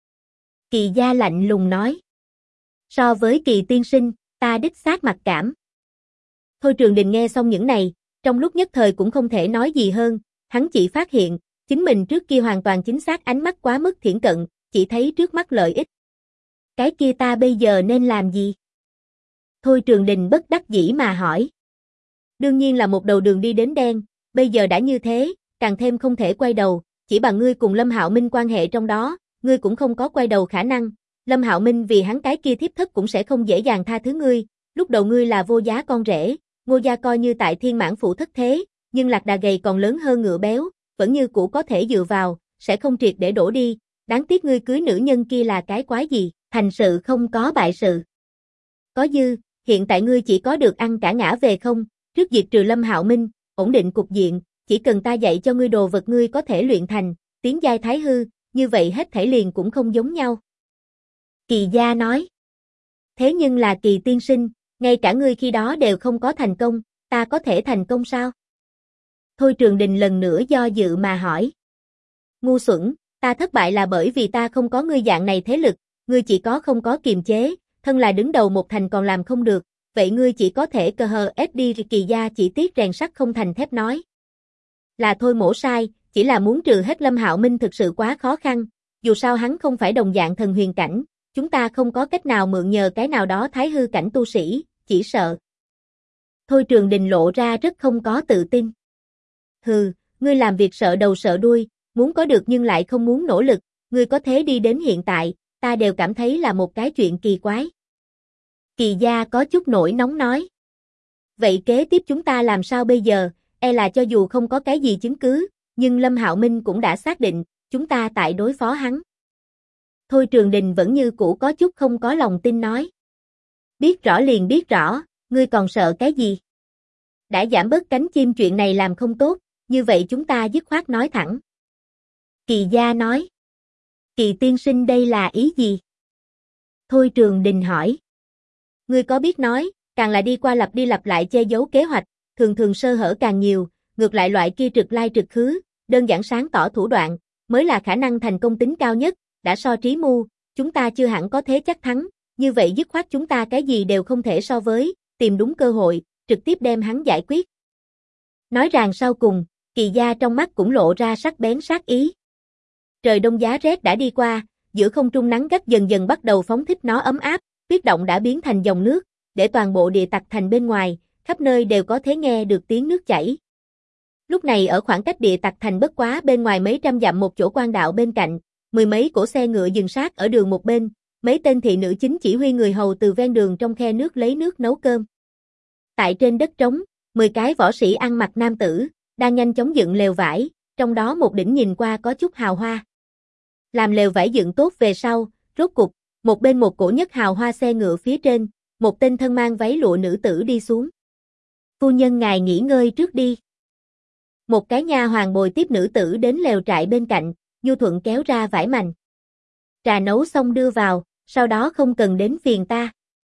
Kỳ gia lạnh lùng nói. So với Kỳ tiên sinh, ta đích xác mặc cảm. Thôi Trường Đình nghe xong những này, trong lúc nhất thời cũng không thể nói gì hơn, hắn chỉ phát hiện, chính mình trước kia hoàn toàn chính xác ánh mắt quá mức thiển cận, chỉ thấy trước mắt lợi ích. Cái kia ta bây giờ nên làm gì? Thôi Trường Đình bất đắc dĩ mà hỏi. Đương nhiên là một đầu đường đi đến đen, bây giờ đã như thế, càng thêm không thể quay đầu, chỉ bằng ngươi cùng Lâm Hạo Minh quan hệ trong đó, ngươi cũng không có quay đầu khả năng, Lâm Hạo Minh vì hắn cái kia thiếp thất cũng sẽ không dễ dàng tha thứ ngươi, lúc đầu ngươi là vô giá con rể, Ngô gia coi như tại Thiên Mãn phủ thất thế, nhưng lạc đà gầy còn lớn hơn ngựa béo, vẫn như cũ có thể dựa vào, sẽ không triệt để đổ đi, đáng tiếc ngươi cưới nữ nhân kia là cái quái gì, thành sự không có bại sự. Có dư, hiện tại ngươi chỉ có được ăn cả ngã về không, trước diệt trừ Lâm Hạo Minh, ổn định cục diện, chỉ cần ta dạy cho ngươi đồ vật ngươi có thể luyện thành, tiến giai thái hư, như vậy hết thảy liền cũng không giống nhau. Kỳ gia nói. Thế nhưng là Kỳ tiên sinh, ngay cả ngươi khi đó đều không có thành công, ta có thể thành công sao? Thôi Trường Đình lần nữa do dự mà hỏi. Ngu xuẩn, ta thất bại là bởi vì ta không có ngươi dạng này thế lực, ngươi chỉ có không có kiềm chế, thân là đứng đầu một thành còn làm không được, vậy ngươi chỉ có thể cơ hờ SD. Kỳ gia chỉ tiếc rèn sắt không thành thép nói. Là thôi mổ sai, chỉ là muốn trừ hết Lâm Hạo Minh thực sự quá khó khăn, dù sao hắn không phải đồng dạng thần huyền cảnh, chúng ta không có cách nào mượn nhờ cái nào đó thái hư cảnh tu sĩ, chỉ sợ. Thôi Trường Đình lộ ra rất không có tự tin. Hừ, ngươi làm việc sợ đầu sợ đuôi, muốn có được nhưng lại không muốn nỗ lực, ngươi có thế đi đến hiện tại, ta đều cảm thấy là một cái chuyện kỳ quái. Kỳ gia có chút nổi nóng nói. Vậy kế tiếp chúng ta làm sao bây giờ, là cho dù không có cái gì chứng cứ, nhưng Lâm Hạo Minh cũng đã xác định, chúng ta tại đối phó hắn. Thôi Trường Đình vẫn như cũ có chút không có lòng tin nói. Biết rõ liền biết rõ, ngươi còn sợ cái gì? Đã giảm bớt cánh chim chuyện này làm không tốt, như vậy chúng ta dứt khoát nói thẳng. Kỳ gia nói. Kỳ tiên sinh đây là ý gì? Thôi Trường Đình hỏi. Ngươi có biết nói, càng là đi qua lặp đi lặp lại che giấu kế hoạch, thường sơ hở càng nhiều, ngược lại loại kia trực lai trực khứ, đơn giản sáng tỏ thủ đoạn, mới là khả năng thành công tính cao nhất, đã so trí mưu, chúng ta chưa hẳn có thế chắc thắng, như vậy dứt khoát chúng ta cái gì đều không thể so với, tìm đúng cơ hội, trực tiếp đem hắn giải quyết. Nói rằng sau cùng, Kỳ gia trong mắt cũng lộ ra sắc bén sát ý. Trời đông giá rét đã đi qua, giữa không trung nắng gắt dần dần bắt đầu phóng thích nó ấm áp, tuyết động đã biến thành dòng nước, để toàn bộ Địa Tặc Thành bên ngoài, khắp nơi đều có thể nghe được tiếng nước chảy. Lúc này ở khoảng cách Địa Tặc Thành bất quá bên ngoài mấy trăm dặm một chỗ quan đạo bên cạnh, mười mấy cỗ xe ngựa dừng sát ở đường một bên, mấy tên thị nữ chính chỉ huy người hầu từ ven đường trong khe nước lấy nước nấu cơm. Tại trên đất trống, 10 cái võ sĩ ăn mặc nam tử, đang nhanh chóng dựng lều vải, trong đó một đỉnh nhìn qua có chút hào hoa. Làm lều vải dựng tốt về sau, rốt cục, một bên một cổ nhất hào hoa xe ngựa phía trên, một tên thân mang váy lụa nữ tử đi xuống. Phu nhân ngài nghỉ ngơi trước đi. Một cái nha hoàn bồi tiếp nữ tử đến lều trại bên cạnh, nhu thuận kéo ra vải mành. Trà nấu xong đưa vào, sau đó không cần đến phiền ta.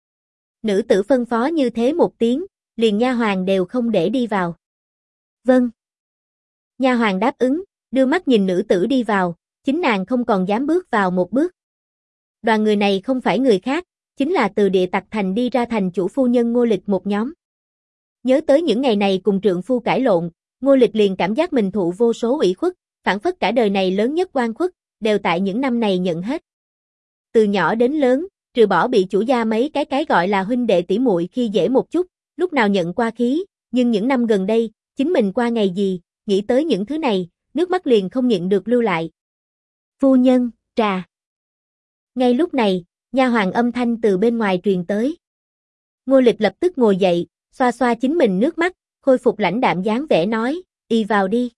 Nữ tử phân phó như thế một tiếng, liền nha hoàn đều không để đi vào. Vâng. Nha hoàn đáp ứng, đưa mắt nhìn nữ tử đi vào, chính nàng không còn dám bước vào một bước. Đoàn người này không phải người khác, chính là từ Địa Tặc Thành đi ra thành chủ phu nhân Ngô Lịch một nhóm. Nhớ tới những ngày này cùng trượng phu cãi lộn, Ngô Lịch liền cảm giác mình thụ vô số ủy khuất, phảng phất cả đời này lớn nhất oan khuất, đều tại những năm này nhận hết. Từ nhỏ đến lớn, trừ bỏ bị chủ gia mấy cái gọi là huynh đệ tỷ muội khi dễ một chút, lúc nào nhận qua khí, nhưng những năm gần đây, chính mình qua ngày gì, nghĩ tới những thứ này, nước mắt liền không nhịn được lưu lại. Phu nhân, trà. Ngay lúc này, nha hoàn âm thanh từ bên ngoài truyền tới. Ngô Lịch lập tức ngồi dậy, xoa xoa chính mình nước mắt, khôi phục lãnh đạm dáng vẻ nói, y vào đi.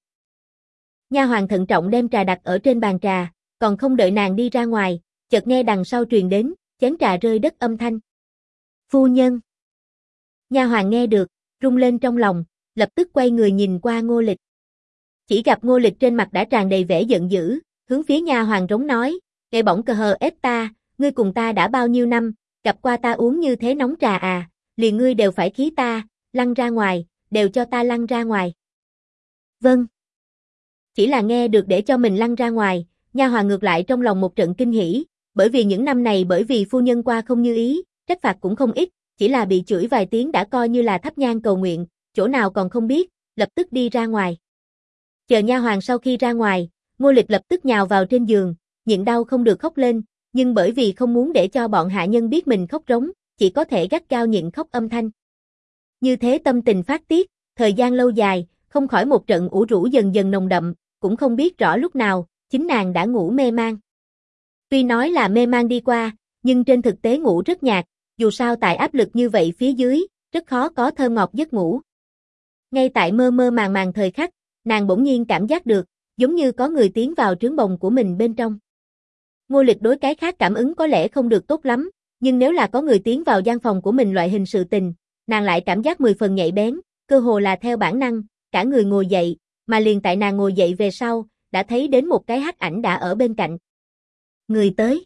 Nha hoàn thận trọng đem trà đặt ở trên bàn trà, còn không đợi nàng đi ra ngoài, chợt nghe đằng sau truyền đến, chén trà rơi đất âm thanh. Phu nhân. Nha hoàn nghe được, rung lên trong lòng, lập tức quay người nhìn qua Ngô Lịch. Chỉ gặp Ngô Lịch trên mặt đã tràn đầy vẻ giận dữ, hướng phía nha hoàn rống nói, "Ngài bỏng cờ hờ ép ta, ngươi cùng ta đã bao nhiêu năm, gặp qua ta uống như thế nóng trà à, liền ngươi đều phải khí ta, lăn ra ngoài, đều cho ta lăn ra ngoài." Vâng. Chỉ là nghe được để cho mình lăn ra ngoài, nha hoàn ngược lại trong lòng một trận kinh hỉ, bởi vì những năm này bởi vì phu nhân qua không như ý, trách phạt cũng không ít, chỉ là bị chửi vài tiếng đã coi như là thắp nhang cầu nguyện, chỗ nào còn không biết, lập tức đi ra ngoài. Chờ nha hoàn sau khi ra ngoài, Ngô Lịch lập tức nhào vào trên giường, nhịn đau không được khóc lên, nhưng bởi vì không muốn để cho bọn hạ nhân biết mình khóc rống, chỉ có thể gắt gao nhịn khóc âm thanh. Như thế tâm tình phát tiết, thời gian lâu dài, không khỏi một trận ủ rũ dần dần nồng đậm, cũng không biết rõ lúc nào, chính nàng đã ngủ mê man. Tuy nói là mê man đi qua, nhưng trên thực tế ngủ rất nhạt, dù sao tại áp lực như vậy phía dưới, rất khó có thơm ngọt giấc ngủ. Ngay tại mơ mơ màng màng thời khắc, nàng bỗng nhiên cảm giác được, giống như có người tiến vào trướng bồng của mình bên trong. Ngô Lịch đối cái khác cảm ứng có lẽ không được tốt lắm, nhưng nếu là có người tiến vào gian phòng của mình loại hình sự tình, nàng lại cảm giác 10 phần nhạy bén, cơ hồ là theo bản năng, cả người ngồi dậy, mà liền tại nàng ngồi dậy về sau, đã thấy đến một cái hắc ảnh đã ở bên cạnh. Người tới.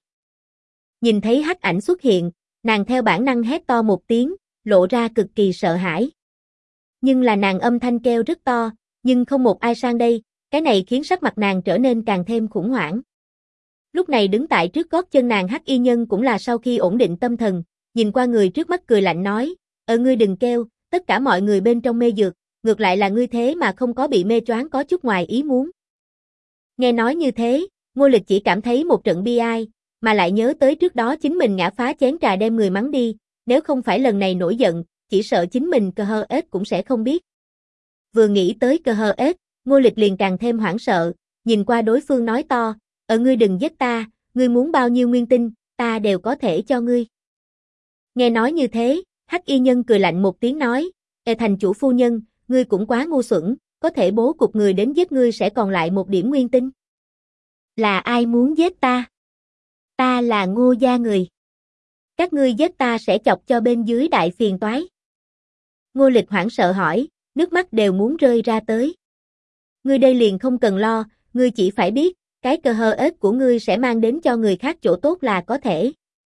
Nhìn thấy hắc ảnh xuất hiện, nàng theo bản năng hét to một tiếng, lộ ra cực kỳ sợ hãi. Nhưng là nàng âm thanh kêu rất to, nhưng không một ai sang đây, cái này khiến sắc mặt nàng trở nên càng thêm khủng hoảng. Lúc này đứng tại trước gót chân nàng hắc y nhân cũng là sau khi ổn định tâm thần, nhìn qua người trước mắt cười lạnh nói, ngươi đừng kêu, tất cả mọi người bên trong mê dược, ngược lại là ngươi thế mà không có bị mê choáng có chút ngoài ý muốn. Nghe nói như thế, Ngô Lịch chỉ cảm thấy một trận bi ai, mà lại nhớ tới trước đó chính mình ngã phá chén trà đem người mắng đi, nếu không phải lần này nổi giận, chỉ sợ chính mình cơ hơ ết cũng sẽ không biết. Vừa nghĩ tới cơ hơ ết, Ngô Lịch liền càng thêm hoảng sợ, nhìn qua đối phương nói to, ngươi đừng giết ta, ngươi muốn bao nhiêu nguyên tinh, ta đều có thể cho ngươi. Nghe nói như thế, hắc y nhân cười lạnh một tiếng nói, thành chủ phu nhân, ngươi cũng quá ngu xuẩn, có thể bố cục người đến giết ngươi sẽ còn lại một điểm nguyên tinh. Là ai muốn giết ta? Ta là Ngô gia người. Các ngươi giết ta sẽ chọc cho bên dưới đại phiền toái. Ngô Lịch hoảng sợ hỏi, nước mắt đều muốn rơi ra tới. Ngươi đây liền không cần lo, ngươi chỉ phải biết, cái cơ hơ ếch của ngươi sẽ mang đến cho người khác chỗ tốt là có thể.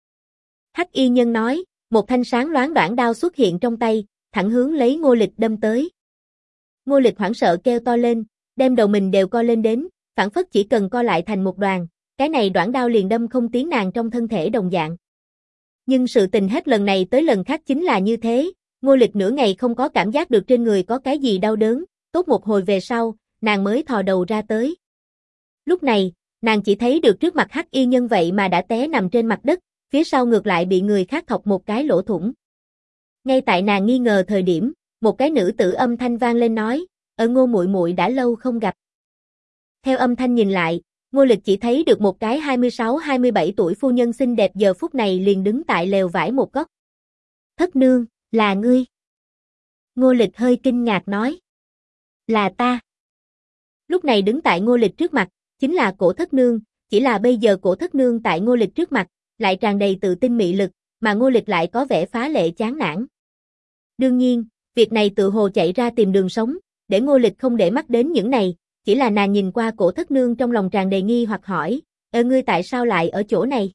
Hắc y nhân nói, một thanh sáng loáng đoạn đao xuất hiện trong tay, thẳng hướng lấy Ngô Lịch đâm tới. Ngô Lịch hoảng sợ kêu to lên, đem đầu mình đều co lên đến, phảng phất chỉ cần co lại thành một đoàn, cái này đoạn đao liền đâm không tiến nàng trong thân thể đồng dạng. Nhưng sự tình hết lần này tới lần khác chính là như thế, Ngô Lịch nửa ngày không có cảm giác được trên người có cái gì đau đớn, tốt một hồi về sau, nàng mới thò đầu ra tới. Lúc này, nàng chỉ thấy được trước mặt hắc y nhân vậy mà đã té nằm trên mặt đất, phía sau ngược lại bị người khác thọc một cái lỗ thủng. Ngay tại nàng nghi ngờ thời điểm, một cái nữ tử âm thanh vang lên nói, Ngô muội muội đã lâu không gặp. Theo âm thanh nhìn lại, Ngô Lịch chỉ thấy được một cái 26-27 tuổi phu nhân xinh đẹp giờ phút này liền đứng tại lều vải một góc. Thất nương, là ngươi. Ngô Lịch hơi kinh ngạc nói. Là ta. Lúc này đứng tại Ngô Lịch trước mặt, chính là Cổ Thất Nương, chỉ là bây giờ Cổ Thất Nương tại Ngô Lịch trước mặt, lại tràn đầy tự tin mị lực, mà Ngô Lịch lại có vẻ phá lệ chán nản. Đương nhiên, việc này tự hồ chạy ra tìm đường sống, để Ngô Lịch không để mắt đến những này, chỉ là nàng nhìn qua Cổ Thất Nương trong lòng tràn đầy nghi hoặc hỏi, ngươi tại sao lại ở chỗ này?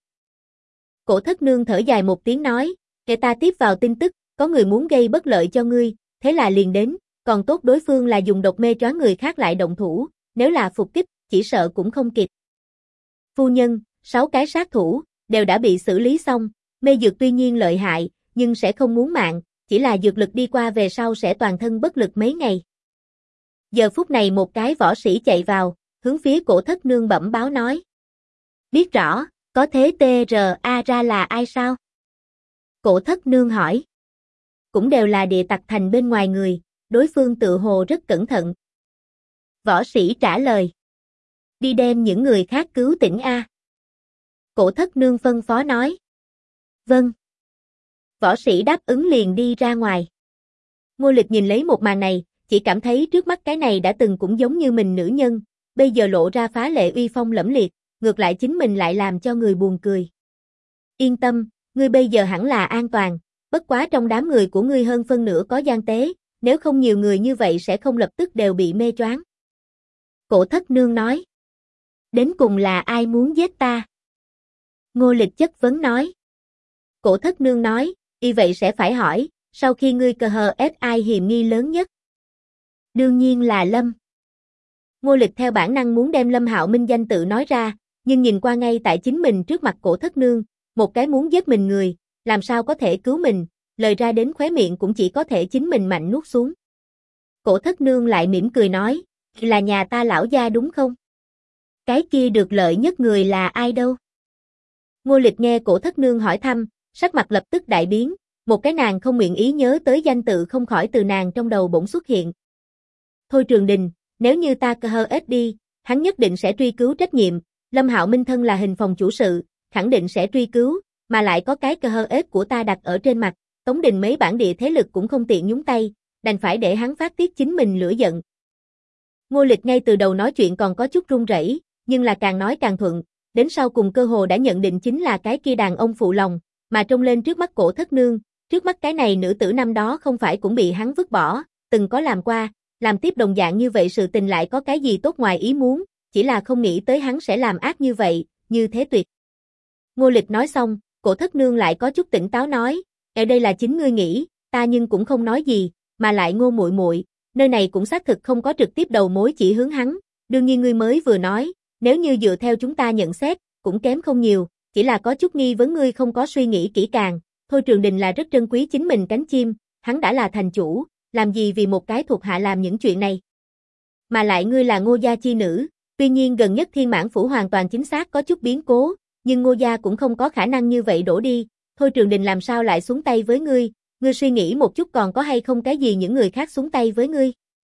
Cổ Thất Nương thở dài một tiếng nói, ta tiếp vào tin tức, có người muốn gây bất lợi cho ngươi, thế là liền đến, còn tốt đối phương là dùng độc mê choáng người khác lại động thủ, nếu là phục kích, chỉ sợ cũng không kịp. Phu nhân, 6 cái sát thủ, đều đã bị xử lý xong, mê dược tuy nhiên lợi hại, nhưng sẽ không muốn mạng, chỉ là dược lực đi qua về sau sẽ toàn thân bất lực mấy ngày. Giờ phút này một cái võ sĩ chạy vào, hướng phía Cổ Thất Nương bẩm báo nói. Biết rõ, có thế TRA ra là ai sao? Cổ Thất Nương hỏi. Cũng đều là địa tặc thành bên ngoài người, đối phương tự hồ rất cẩn thận. Võ sĩ trả lời. Đi đem những người khác cứu tỉnh A. Cổ Thất Nương phân phó nói. Vâng. Võ sĩ đáp ứng liền đi ra ngoài. Ngô Lịch nhìn lấy một màn này, chỉ cảm thấy trước mắt cái này đã từng cũng giống như mình nữ nhân, bây giờ lộ ra phá lệ uy phong lẫm liệt, ngược lại chính mình lại làm cho người buồn cười. Yên tâm, ngươi bây giờ hẳn là an toàn, bất quá trong đám người của ngươi hơn phân nửa có gian tế, nếu không nhiều người như vậy sẽ không lập tức đều bị mê choáng. Cổ Thất Nương nói. Đến cùng là ai muốn giết ta? Ngô Lịch chất vấn nói. Cổ Thất Nương nói, y vậy sẽ phải hỏi, sau khi ngươi cờ hờ ép ai hiểm nghi lớn nhất? Đương nhiên là Lâm. Ngô Lịch theo bản năng muốn đem Lâm Hạo Minh danh tự nói ra, nhưng nhìn qua ngay tại chính mình trước mặt Cổ Thất Nương, một cái muốn giết mình người, làm sao có thể cứu mình, lời ra đến khóe miệng cũng chỉ có thể chính mình mạnh nuốt xuống. Cổ Thất Nương lại mỉm cười nói, là nhà ta lão gia đúng không? Cái kia được lợi nhất người là ai đâu? Ngô Lịch nghe Cổ Thất Nương hỏi thăm, sắc mặt lập tức đại biến, một cái nàng không nguyện ý nhớ tới danh tự không khỏi từ nàng trong đầu bỗng xuất hiện. Thôi Trường Đình, nếu như ta cơ hơ ết đi, hắn nhất định sẽ truy cứu trách nhiệm, Lâm Hạo Minh thân là hình phòng chủ sự, khẳng định sẽ truy cứu, mà lại có cái cơ hơ ết của ta đặt ở trên mặt, Tống Đình mấy bản địa thế lực cũng không tiện nhúng tay, đành phải để hắn phát tiết chính mình lửa giận. Ngô Lịch ngay từ đầu nói chuyện còn có chút run rẩy, nhưng là càng nói càng thuận, đến sau cùng cơ hồ đã nhận định chính là cái kia đàn ông phụ lòng, mà trông lên trước mắt Cổ Thất Nương, trước mắt cái này nữ tử năm đó không phải cũng bị hắn vứt bỏ, từng có làm qua, làm tiếp đồng dạng như vậy sự tình lại có cái gì tốt ngoài ý muốn, chỉ là không nghĩ tới hắn sẽ làm ác như vậy, như thế tuyệt. Ngô Lịch nói xong, Cổ Thất Nương lại có chút tỉnh táo nói, ở đây là chính ngươi nghĩ, ta nhưng cũng không nói gì, mà lại Ngô muội muội, nơi này cũng xác thực không có trực tiếp đầu mối chỉ hướng hắn, đương nhiên ngươi mới vừa nói, nếu như dựa theo chúng ta nhận xét, cũng kém không nhiều, chỉ là có chút nghi vấn ngươi không có suy nghĩ kỹ càng, Thôi Trường Đình là rất trân quý chính mình cánh chim, hắn đã là thành chủ, làm gì vì một cái thuộc hạ làm những chuyện này. Mà lại ngươi là Ngô gia chi nữ, tuy nhiên gần nhất Thiên Mãn Phủ hoàn toàn chính xác có chút biến cố, nhưng Ngô gia cũng không có khả năng như vậy đổ đi, Thôi Trường Đình làm sao lại xuống tay với ngươi suy nghĩ một chút còn có hay không cái gì những người khác xuống tay với ngươi.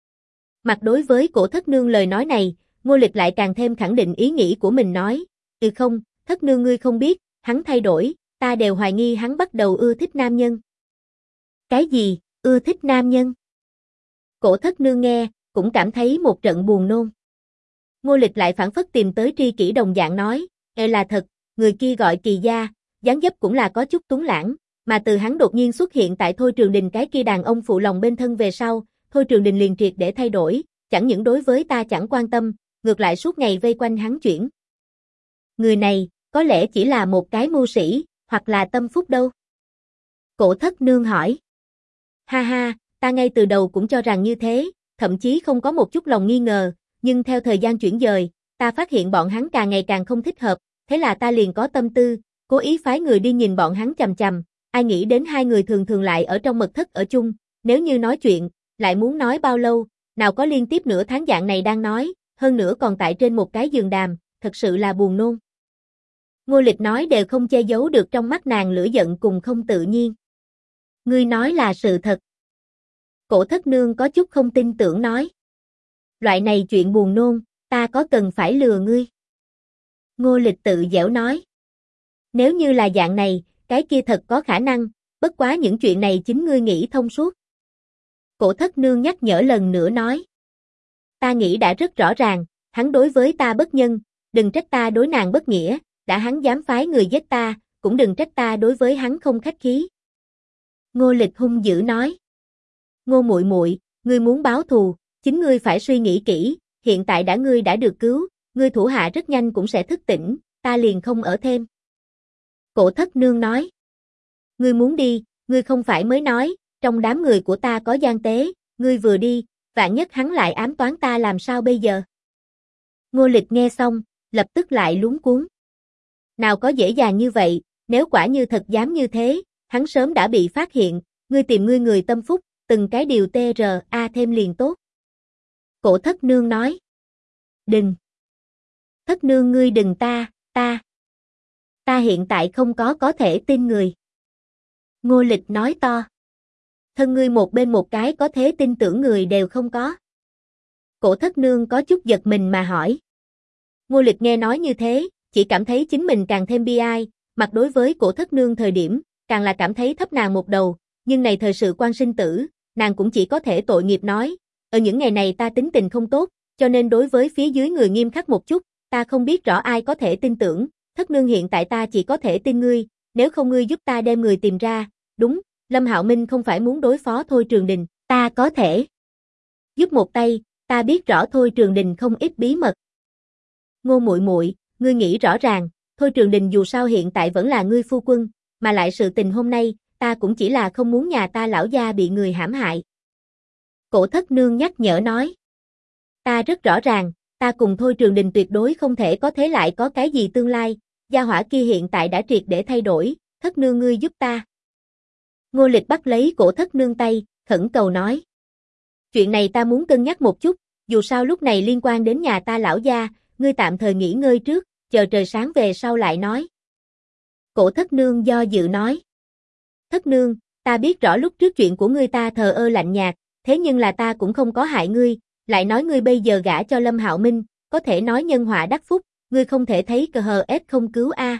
Mặt đối với Cổ Thất Nương lời nói này, Ngô Lịch lại càng thêm khẳng định ý nghĩ của mình nói, không, Thất Nương ngươi không biết, hắn thay đổi, ta đều hoài nghi hắn bắt đầu ưa thích nam nhân. Cái gì, ưa thích nam nhân? Cổ Thất Nương nghe, cũng cảm thấy một trận buồn nôn. Ngô Lịch lại phản phất tìm tới tri kỷ đồng dạng nói, là thật, người kia gọi Kỳ Gia, dáng dấp cũng là có chút túng lãng, mà từ hắn đột nhiên xuất hiện tại Thôi Trường Đình cái kia đàn ông phụ lòng bên thân về sau, Thôi Trường Đình liền triệt để thay đổi, chẳng những đối với ta chẳng quan tâm, ngược lại suốt ngày vây quanh hắn chuyển. Người này, có lẽ chỉ là một cái mưu sĩ, hoặc là tâm phúc đâu? Cổ Thất Nương hỏi. Ha ha, ta ngay từ đầu cũng cho rằng như thế, thậm chí không có một chút lòng nghi ngờ, nhưng theo thời gian chuyển dời, ta phát hiện bọn hắn càng ngày càng không thích hợp, thế là ta liền có tâm tư, cố ý phái người đi nhìn bọn hắn chằm chằm, ai nghĩ đến hai người thường thường lại ở trong mật thất ở chung, nếu như nói chuyện, lại muốn nói bao lâu, nào có liên tiếp nửa tháng dạng này đang nói, hơn nữa còn tại trên một cái giường đàm, thật sự là buồn nôn. Ngô Lịch nói đều không che giấu được trong mắt nàng lửa giận cùng không tự nhiên. Ngươi nói là sự thật. Cổ Thất Nương có chút không tin tưởng nói. Loại này chuyện buồn nôn, ta có cần phải lừa ngươi? Ngô Lịch tự giễu nói. Nếu như là dạng này, cái kia thật có khả năng, bất quá những chuyện này chính ngươi nghĩ thông suốt. Cổ Thất Nương nhắc nhở lần nữa nói. Ta nghĩ đã rất rõ ràng, hắn đối với ta bất nhân, đừng trách ta đối nàng bất nghĩa, đã hắn dám phái người giết ta, cũng đừng trách ta đối với hắn không khách khí. Ngô Lịch hung dữ nói. Ngô muội muội, ngươi muốn báo thù, Chính ngươi phải suy nghĩ kỹ, hiện tại ngươi đã được cứu, ngươi thủ hạ rất nhanh cũng sẽ thức tỉnh, ta liền không ở thêm. Cổ Thất Nương nói. Ngươi muốn đi, ngươi không phải mới nói, trong đám người của ta có gian tế, ngươi vừa đi, vạn nhất hắn lại ám toán ta làm sao bây giờ? Ngô Lịch nghe xong, lập tức lại luống cuống. Nào có dễ dàng như vậy, nếu quả như thật dám như thế, hắn sớm đã bị phát hiện, ngươi tìm ngươi người tâm phúc, từng cái điều TRA thêm liền tốt. Cổ Thất Nương nói. Đừng. Thất Nương ngươi đừng ta hiện tại không có thể tin người. Ngô Lịch nói to. Thân ngươi một bên một cái có thế tin tưởng người đều không có. Cổ Thất Nương có chút giật mình mà hỏi. Ngô Lịch nghe nói như thế, chỉ cảm thấy chính mình càng thêm bi ai, mặt đối với Cổ Thất Nương thời điểm, càng là cảm thấy thấp nàng một đầu, nhưng này thời sự quan sinh tử, nàng cũng chỉ có thể tội nghiệp nói, ở những ngày này ta tính tình không tốt, cho nên đối với phía dưới người nghiêm khắc một chút, ta không biết rõ ai có thể tin tưởng, Thất Nương hiện tại ta chỉ có thể tin ngươi, nếu không ngươi giúp ta đem người tìm ra, đúng, Lâm Hạo Minh không phải muốn đối phó Thôi Trường Đình, ta có thể giúp một tay, ta biết rõ Thôi Trường Đình không ít bí mật. Ngô muội muội, ngươi nghĩ rõ ràng, Thôi Trường Đình dù sao hiện tại vẫn là ngươi phu quân, mà lại sự tình hôm nay, ta cũng chỉ là không muốn nhà ta lão gia bị người hãm hại. Cổ Thất Nương nhắc nhở nói. Ta rất rõ ràng, ta cùng Thôi Trường Đình tuyệt đối không thể có thế lại có cái gì tương lai, gia hỏa kia hiện tại đã triệt để thay đổi, Thất Nương ngươi giúp ta. Ngô Lịch bắt lấy Cổ Thất Nương tay, khẩn cầu nói. Chuyện này ta muốn cân nhắc một chút, dù sao lúc này liên quan đến nhà ta lão gia, ngươi tạm thời nghỉ ngơi trước, chờ trời sáng về sau lại nói. Cổ Thất Nương do dự nói. Thất Nương, ta biết rõ lúc trước chuyện của ngươi ta thờ ơ lạnh nhạt, thế nhưng là ta cũng không có hại ngươi, lại nói ngươi bây giờ gả cho Lâm Hạo Minh, có thể nói nhân họa đắc phúc, ngươi không thể thấy cờ hờ ép không cứu a.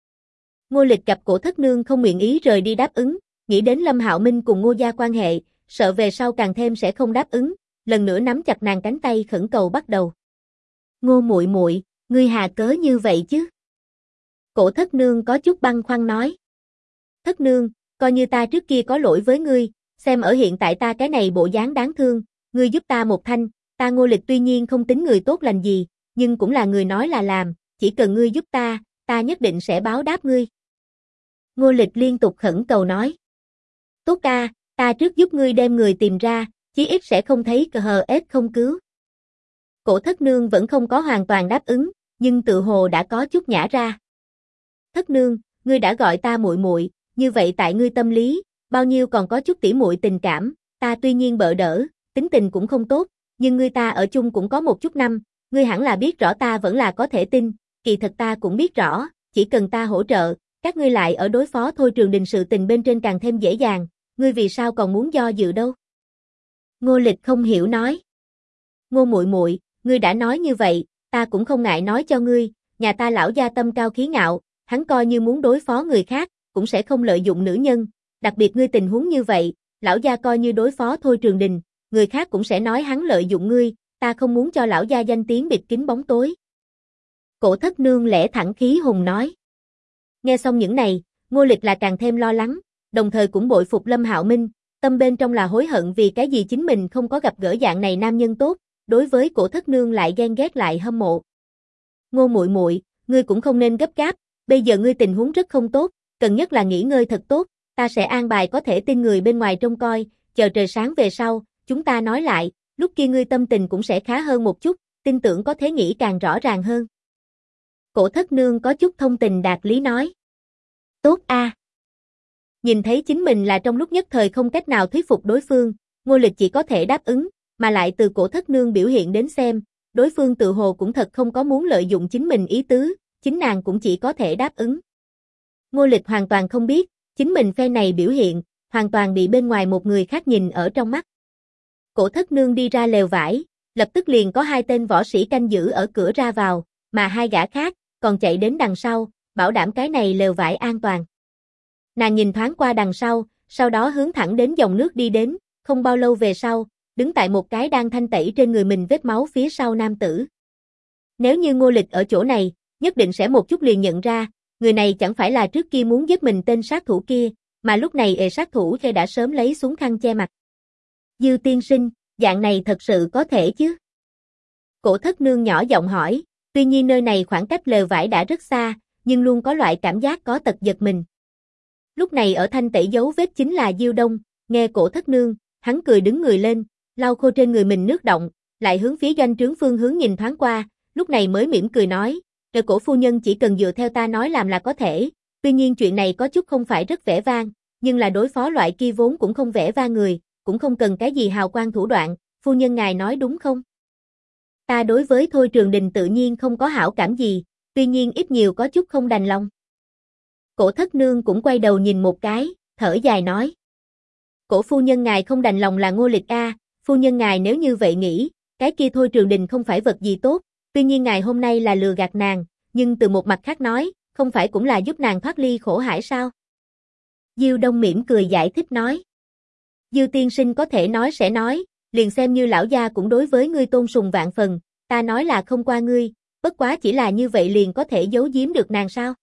Ngô Lịch gặp Cổ Thất Nương không nguyện ý rời đi đáp ứng, nghĩ đến Lâm Hạo Minh cùng Ngô gia quan hệ, sợ về sau càng thêm sẽ không đáp ứng, lần nữa nắm chặt nàng cánh tay khẩn cầu bắt đầu. Ngô muội muội, ngươi hà cớ như vậy chứ? Cổ Thất Nương có chút băn khoăn nói. Thất Nương, coi như ta trước kia có lỗi với ngươi, xem ở hiện tại ta cái này bộ dáng đáng thương, ngươi giúp ta một thanh, ta Ngô Lịch tuy nhiên không tính người tốt lành gì, nhưng cũng là người nói là làm, chỉ cần ngươi giúp ta nhất định sẽ báo đáp ngươi. Ngô Lịch liên tục khẩn cầu nói. Tốt ca, ta trước giúp ngươi đem người tìm ra, chí ít sẽ không thấy cờ hờ ết không cứu. Cổ Thất Nương vẫn không có hoàn toàn đáp ứng, nhưng tự hồ đã có chút nhả ra. Thất Nương, ngươi đã gọi ta muội muội, như vậy tại ngươi tâm lý, bao nhiêu còn có chút tỉ muội tình cảm, ta tuy nhiên bợ đỡ, tính tình cũng không tốt, nhưng ngươi ta ở chung cũng có một chút năm, ngươi hẳn là biết rõ ta vẫn là có thể tin, kỳ thật ta cũng biết rõ, chỉ cần ta hỗ trợ, các ngươi lại ở đối phó Thôi Trường Đình sự tình bên trên càng thêm dễ dàng, ngươi vì sao còn muốn do dự đâu? Ngô Lịch không hiểu nói. Ngô muội muội, ngươi đã nói như vậy, ta cũng không ngại nói cho ngươi, nhà ta lão gia tâm cao khí ngạo, hắn coi như muốn đối phó người khác, cũng sẽ không lợi dụng nữ nhân, đặc biệt ngươi tình huống như vậy, lão gia coi như đối phó Thôi Trường Đình, người khác cũng sẽ nói hắn lợi dụng ngươi, ta không muốn cho lão gia danh tiếng bịt kín bóng tối. Cổ Thất Nương lẽ thẳng khí hùng nói. Nghe xong những này, Ngô Lịch là càng thêm lo lắng, đồng thời cũng bội phục Lâm Hạo Minh, tâm bên trong là hối hận vì cái gì chính mình không có gặp gỡ dạng này nam nhân tốt, đối với Cổ Thất Nương lại ghen ghét lại hâm mộ. Ngô muội muội, ngươi cũng không nên gấp gáp, bây giờ ngươi tình huống rất không tốt, cần nhất là nghỉ ngơi thật tốt, ta sẽ an bài có thể tin người bên ngoài trông coi, chờ trời sáng về sau, chúng ta nói lại, lúc kia ngươi tâm tình cũng sẽ khá hơn một chút, tin tưởng có thể nghĩ càng rõ ràng hơn. Cổ Thất Nương có chút thông tình đạt lý nói. Tốt a. Nhìn thấy chính mình là trong lúc nhất thời không cách nào thuyết phục đối phương, Ngô Lịch chỉ có thể đáp ứng, mà lại từ Cổ Thất Nương biểu hiện đến xem, đối phương tự hồ cũng thật không có muốn lợi dụng chính mình ý tứ, chính nàng cũng chỉ có thể đáp ứng. Ngô Lịch hoàn toàn không biết, chính mình phe này biểu hiện, hoàn toàn bị bên ngoài một người khác nhìn ở trong mắt. Cổ Thất Nương đi ra lều vải, lập tức liền có 2 tên võ sĩ canh giữ ở cửa ra vào, mà 2 gã khác còn chạy đến đằng sau, bảo đảm cái này lều vải an toàn. Nàng nhìn thoáng qua đằng sau đó hướng thẳng đến dòng nước đi đến, không bao lâu về sau, đứng tại một cái đang thanh tẩy trên người mình vết máu phía sau nam tử. Nếu như Ngô Lịch ở chỗ này, nhất định sẽ một chút liền nhận ra, người này chẳng phải là trước kia muốn giết mình tên sát thủ kia, mà lúc này sát thủ kia đã sớm lấy súng khăn che mặt. Dư tiên sinh, Dạng này thật sự có thể chứ? Cổ thất nương nhỏ giọng hỏi, tuy nhiên nơi này khoảng cách lều vải đã rất xa, nhưng luôn có loại cảm giác có tật giật mình. Lúc này ở thanh tẩy dấu vết chính là Diêu Đông, nghe cổ thất nương, hắn cười đứng người lên, lau khô trên người mình nước động, lại hướng phía doanh trướng phương hướng nhìn thoáng qua, lúc này mới mỉm cười nói, cổ phu nhân chỉ cần dựa theo ta nói làm là có thể, tuy nhiên chuyện này có chút không phải rất vẻ vang, nhưng là đối phó loại kia vốn cũng không vẻ vang người, cũng không cần cái gì hào quang thủ đoạn, phu nhân ngài nói đúng không? Ta đối với Thôi Trường Đình tự nhiên không có hảo cảm gì, tuy nhiên ít nhiều có chút không đành lòng. Cổ thất nương cũng quay đầu nhìn một cái, thở dài nói. Cổ phu nhân ngài không đành lòng là Ngô Lịch a, phu nhân ngài nếu như vậy nghĩ, cái kia Thôi Trường Đình không phải vật gì tốt, tuy nhiên ngài hôm nay là lừa gạt nàng, nhưng từ một mặt khác nói, không phải cũng là giúp nàng thoát ly khổ hải sao? Diêu Đông mỉm cười giải thích nói. Diêu tiên sinh có thể nói sẽ nói, liền xem như lão gia cũng đối với ngươi tôn sùng vạn phần, ta nói là không qua ngươi, bất quá chỉ là như vậy liền có thể giấu giếm được nàng sao?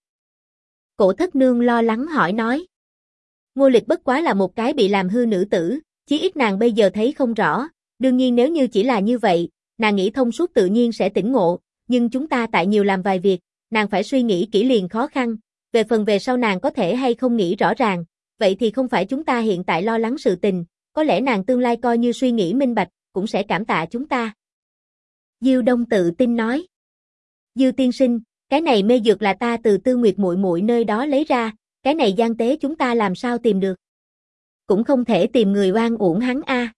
Cổ thất nương lo lắng hỏi nói. Ngô Lịch bất quá là một cái bị làm hư nữ tử, chí ít nàng bây giờ thấy không rõ, đương nhiên nếu như chỉ là như vậy, nàng nghĩ thông suốt tự nhiên sẽ tỉnh ngộ, nhưng chúng ta tại nhiều làm vài việc, nàng phải suy nghĩ kỹ liền khó khăn, về phần về sau nàng có thể hay không nghĩ rõ ràng, vậy thì không phải chúng ta hiện tại lo lắng sự tình, có lẽ nàng tương lai coi như suy nghĩ minh bạch, cũng sẽ cảm tạ chúng ta. Diêu Đông tự tin nói. Diêu tiên sinh, cái này mê dược là ta từ Tư Nguyệt muội muội nơi đó lấy ra, cái này gian tế chúng ta làm sao tìm được? Cũng không thể tìm người oan uổng hắn a.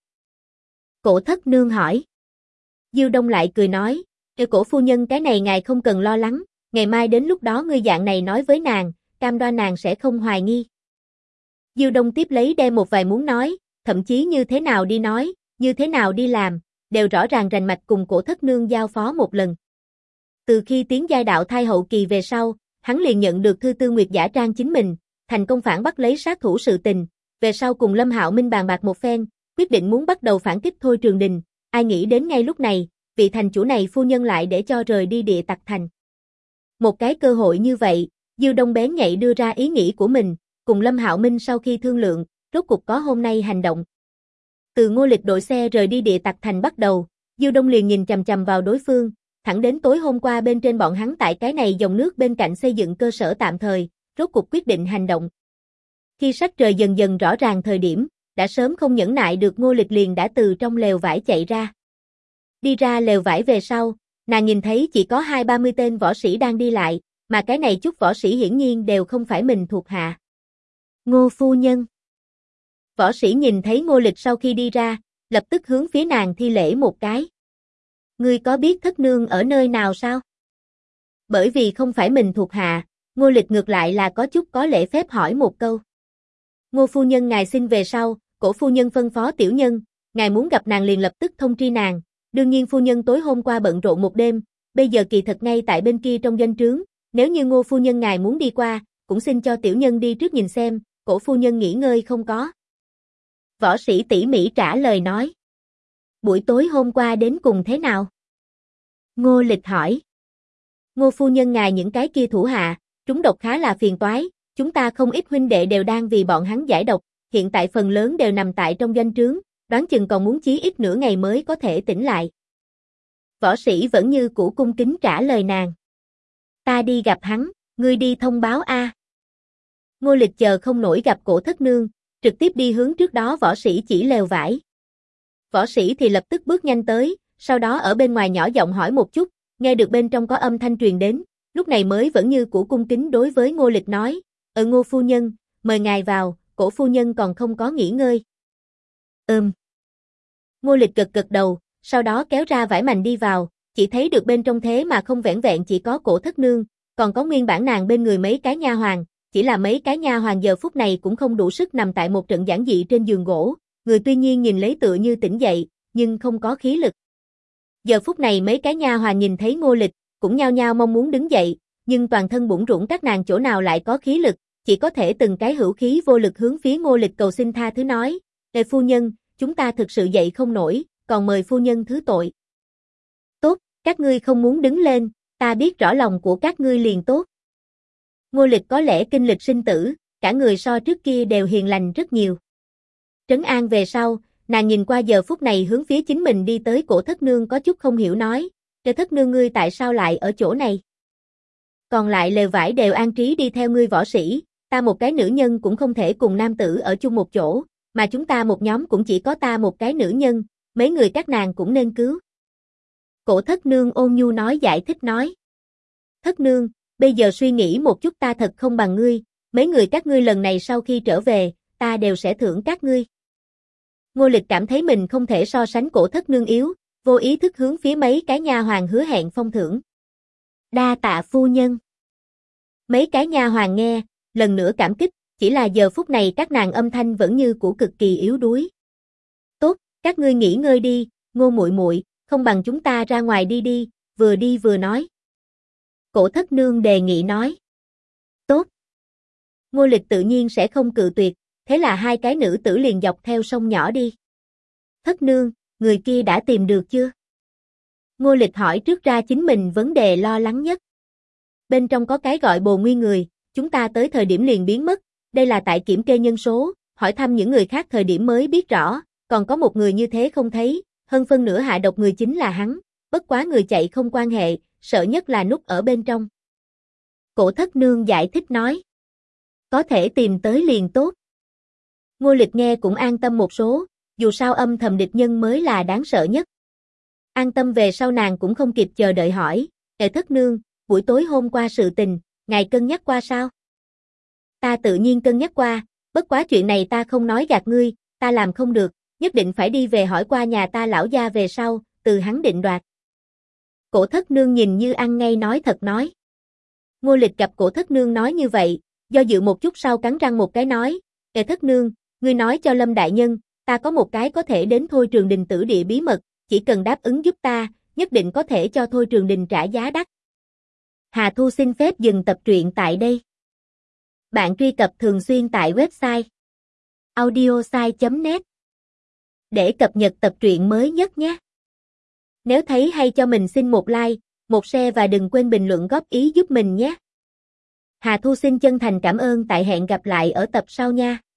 Cổ thất nương hỏi. Diêu Đông lại cười nói, cổ phu nhân cái này ngài không cần lo lắng, ngày mai đến lúc đó ngươi dạng này nói với nàng, cam đoan nàng sẽ không hoài nghi. Diêu Đông tiếp lấy đem một vài muốn nói, thậm chí như thế nào đi nói, như thế nào đi làm, đều rõ ràng rành mạch cùng cổ thất nương giao phó một lần. Từ khi tiến giai đạo thai hậu kỳ về sau, hắn liền nhận được thư Tư Nguyệt giả trang chính mình, thành công phản bắt lấy sát thủ sự tình, về sau cùng Lâm Hạo Minh bàn bạc một phen, quyết định muốn bắt đầu phản kích Thôi Trường Đình, ai nghĩ đến ngay lúc này, vị thành chủ này phu nhân lại để cho rời đi Địa Tặc Thành. Một cái cơ hội như vậy, Diêu Đông bén nhạy đưa ra ý nghĩ của mình, cùng Lâm Hạo Minh sau khi thương lượng, rốt cục có hôm nay hành động. Từ Ngô Lịch đội xe rời đi Địa Tặc Thành bắt đầu, Diêu Đông liền nhìn chằm chằm vào đối phương, thẳng đến tối hôm qua bên trên bọn hắn tại cái này dòng nước bên cạnh xây dựng cơ sở tạm thời, rốt cục quyết định hành động. Khi sắc trời dần dần rõ ràng thời điểm, đã sớm không nhẫn nại được Ngô Lịch liền đã từ trong lều vải chạy ra. Đi ra lều vải về sau, nàng nhìn thấy chỉ có 20-30 tên võ sĩ đang đi lại, mà cái này chút võ sĩ hiển nhiên đều không phải mình thuộc hạ. Ngô phu nhân. Võ sĩ nhìn thấy Ngô Lịch sau khi đi ra, lập tức hướng phía nàng thi lễ một cái. Ngươi có biết thất nương ở nơi nào sao? Bởi vì không phải mình thuộc hạ, Ngô Lịch ngược lại là có chút có lễ phép hỏi một câu. Ngô phu nhân ngài xin về sau, cổ phu nhân phân phó tiểu nhân, ngài muốn gặp nàng liền lập tức thông tri nàng, đương nhiên phu nhân tối hôm qua bận rộn một đêm, bây giờ kỳ thật ngay tại bên kia trong doanh trướng, nếu như Ngô phu nhân ngài muốn đi qua, cũng xin cho tiểu nhân đi trước nhìn xem, cổ phu nhân nghỉ ngơi không có. Võ sĩ tỉ mỉ trả lời nói. Buổi tối hôm qua đến cùng thế nào? Ngô Lịch hỏi. Ngô phu nhân ngài những cái kia thủ hạ, trúng độc khá là phiền toái, chúng ta không ít huynh đệ đều đang vì bọn hắn giải độc, hiện tại phần lớn đều nằm tại trong doanh trướng, đoán chừng còn muốn chí ít nửa ngày mới có thể tỉnh lại. Võ sĩ vẫn như cũ cung kính trả lời nàng. Ta đi gặp hắn, ngươi đi thông báo a. Ngô Lịch chờ không nổi gặp cổ thất nương, trực tiếp đi hướng trước đó võ sĩ chỉ lều vải. Võ sĩ thì lập tức bước nhanh tới, sau đó ở bên ngoài nhỏ giọng hỏi một chút, nghe được bên trong có âm thanh truyền đến, lúc này mới vẫn như cũ cung kính đối với Ngô Lịch nói, Ngô phu nhân, mời ngài vào, cổ phu nhân còn không có nghỉ ngơi. Ngô Lịch gật gật đầu, sau đó kéo ra vải mành đi vào, chỉ thấy được bên trong thế mà không vẻn vẹn chỉ có cổ thất nương, còn có nguyên bản nàng bên người mấy cái nha hoàn, chỉ là mấy cái nha hoàn giờ phút này cũng không đủ sức nằm tại một trận giản dị trên giường gỗ, người tuy nhiên nhìn lấy tựa như tỉnh dậy, nhưng không có khí lực. Giờ phút này mấy cái nha hoàn nhìn thấy Ngô Lịch, cũng nhao nhao mong muốn đứng dậy, nhưng toàn thân bủn rủn các nàng chỗ nào lại có khí lực, chỉ có thể từng cái hữu khí vô lực hướng phía Ngô Lịch cầu xin tha thứ nói, phu nhân, chúng ta thực sự dậy không nổi, còn mời phu nhân thứ tội. Tốt, các ngươi không muốn đứng lên, ta biết rõ lòng của các ngươi liền tốt. Ngô Lịch có lẽ kinh lịch sinh tử, cả người so trước kia đều hiền lành rất nhiều. Trấn an về sau, Nàng nhìn qua giờ phút này hướng phía chính mình đi tới Cổ Thất Nương có chút không hiểu nói, Cổ Thất Nương ngươi tại sao lại ở chỗ này? Còn lại lều vải đều an trí đi theo ngươi võ sĩ, ta một cái nữ nhân cũng không thể cùng nam tử ở chung một chỗ, mà chúng ta một nhóm cũng chỉ có ta một cái nữ nhân, mấy người các nàng cũng nên cứu. Cổ Thất Nương ôn nhu nói giải thích nói. Thất Nương, bây giờ suy nghĩ một chút ta thật không bằng ngươi, mấy người các ngươi lần này sau khi trở về, ta đều sẽ thưởng các ngươi. Ngô Lịch cảm thấy mình không thể so sánh Cổ Thất Nương yếu, vô ý thức hướng phía mấy cái nha hoàn hứa hẹn phong thưởng. Đa tạ phu nhân. Mấy cái nha hoàn nghe, lần nữa cảm kích, chỉ là giờ phút này các nàng âm thanh vẫn như cũ cực kỳ yếu đuối. Tốt, các ngươi nghỉ ngơi đi, Ngô muội muội, không bằng chúng ta ra ngoài đi vừa nói. Cổ Thất Nương đề nghị nói. Tốt. Ngô Lịch tự nhiên sẽ không cự tuyệt, thế là hai cái nữ tử liền dọc theo sông nhỏ đi. Thất Nương, người kia đã tìm được chưa? Ngô Lịch hỏi trước ra chính mình vấn đề lo lắng nhất. Bên trong có cái gọi Bồ Nguyên người, chúng ta tới thời điểm liền biến mất, đây là tại kiểm kê nhân số, hỏi thăm những người khác thời điểm mới biết rõ, còn có một người như thế không thấy, hơn phân nửa hạ độc người chính là hắn, bất quá người chạy không quan hệ, sợ nhất là núp ở bên trong. Cổ Thất Nương giải thích nói. Có thể tìm tới liền tốt. Ngô Lịch nghe cũng an tâm một số, dù sao âm thầm địch nhân mới là đáng sợ nhất. An tâm về sau nàng cũng không kịp chờ đợi hỏi, Thất Nương, buổi tối hôm qua sự tình, ngài cân nhắc qua sao? Ta tự nhiên cân nhắc qua, bất quá chuyện này ta không nói gạt ngươi, ta làm không được, nhất định phải đi về hỏi qua nhà ta lão gia về sau, từ hắn định đoạt. Cổ Thất Nương nhìn như ăn ngay nói thật nói. Ngô Lịch gặp Cổ Thất Nương nói như vậy, do dự một chút sau cắn răng một cái nói, Thất Nương, ngươi nói cho Lâm đại nhân, ta có một cái có thể đến Thôi Trường Đình tử địa bí mật, chỉ cần đáp ứng giúp ta, nhất định có thể cho Thôi Trường Đình trả giá đắt. Hà Thu xin phép dừng tập truyện tại đây. Bạn truy cập thường xuyên tại website audiosai.net để cập nhật tập truyện mới nhất nhé. Nếu thấy hay cho mình xin một like, một share và đừng quên bình luận góp ý giúp mình nhé. Hà Thu xin chân thành cảm ơn, tại hẹn gặp lại ở tập sau nha.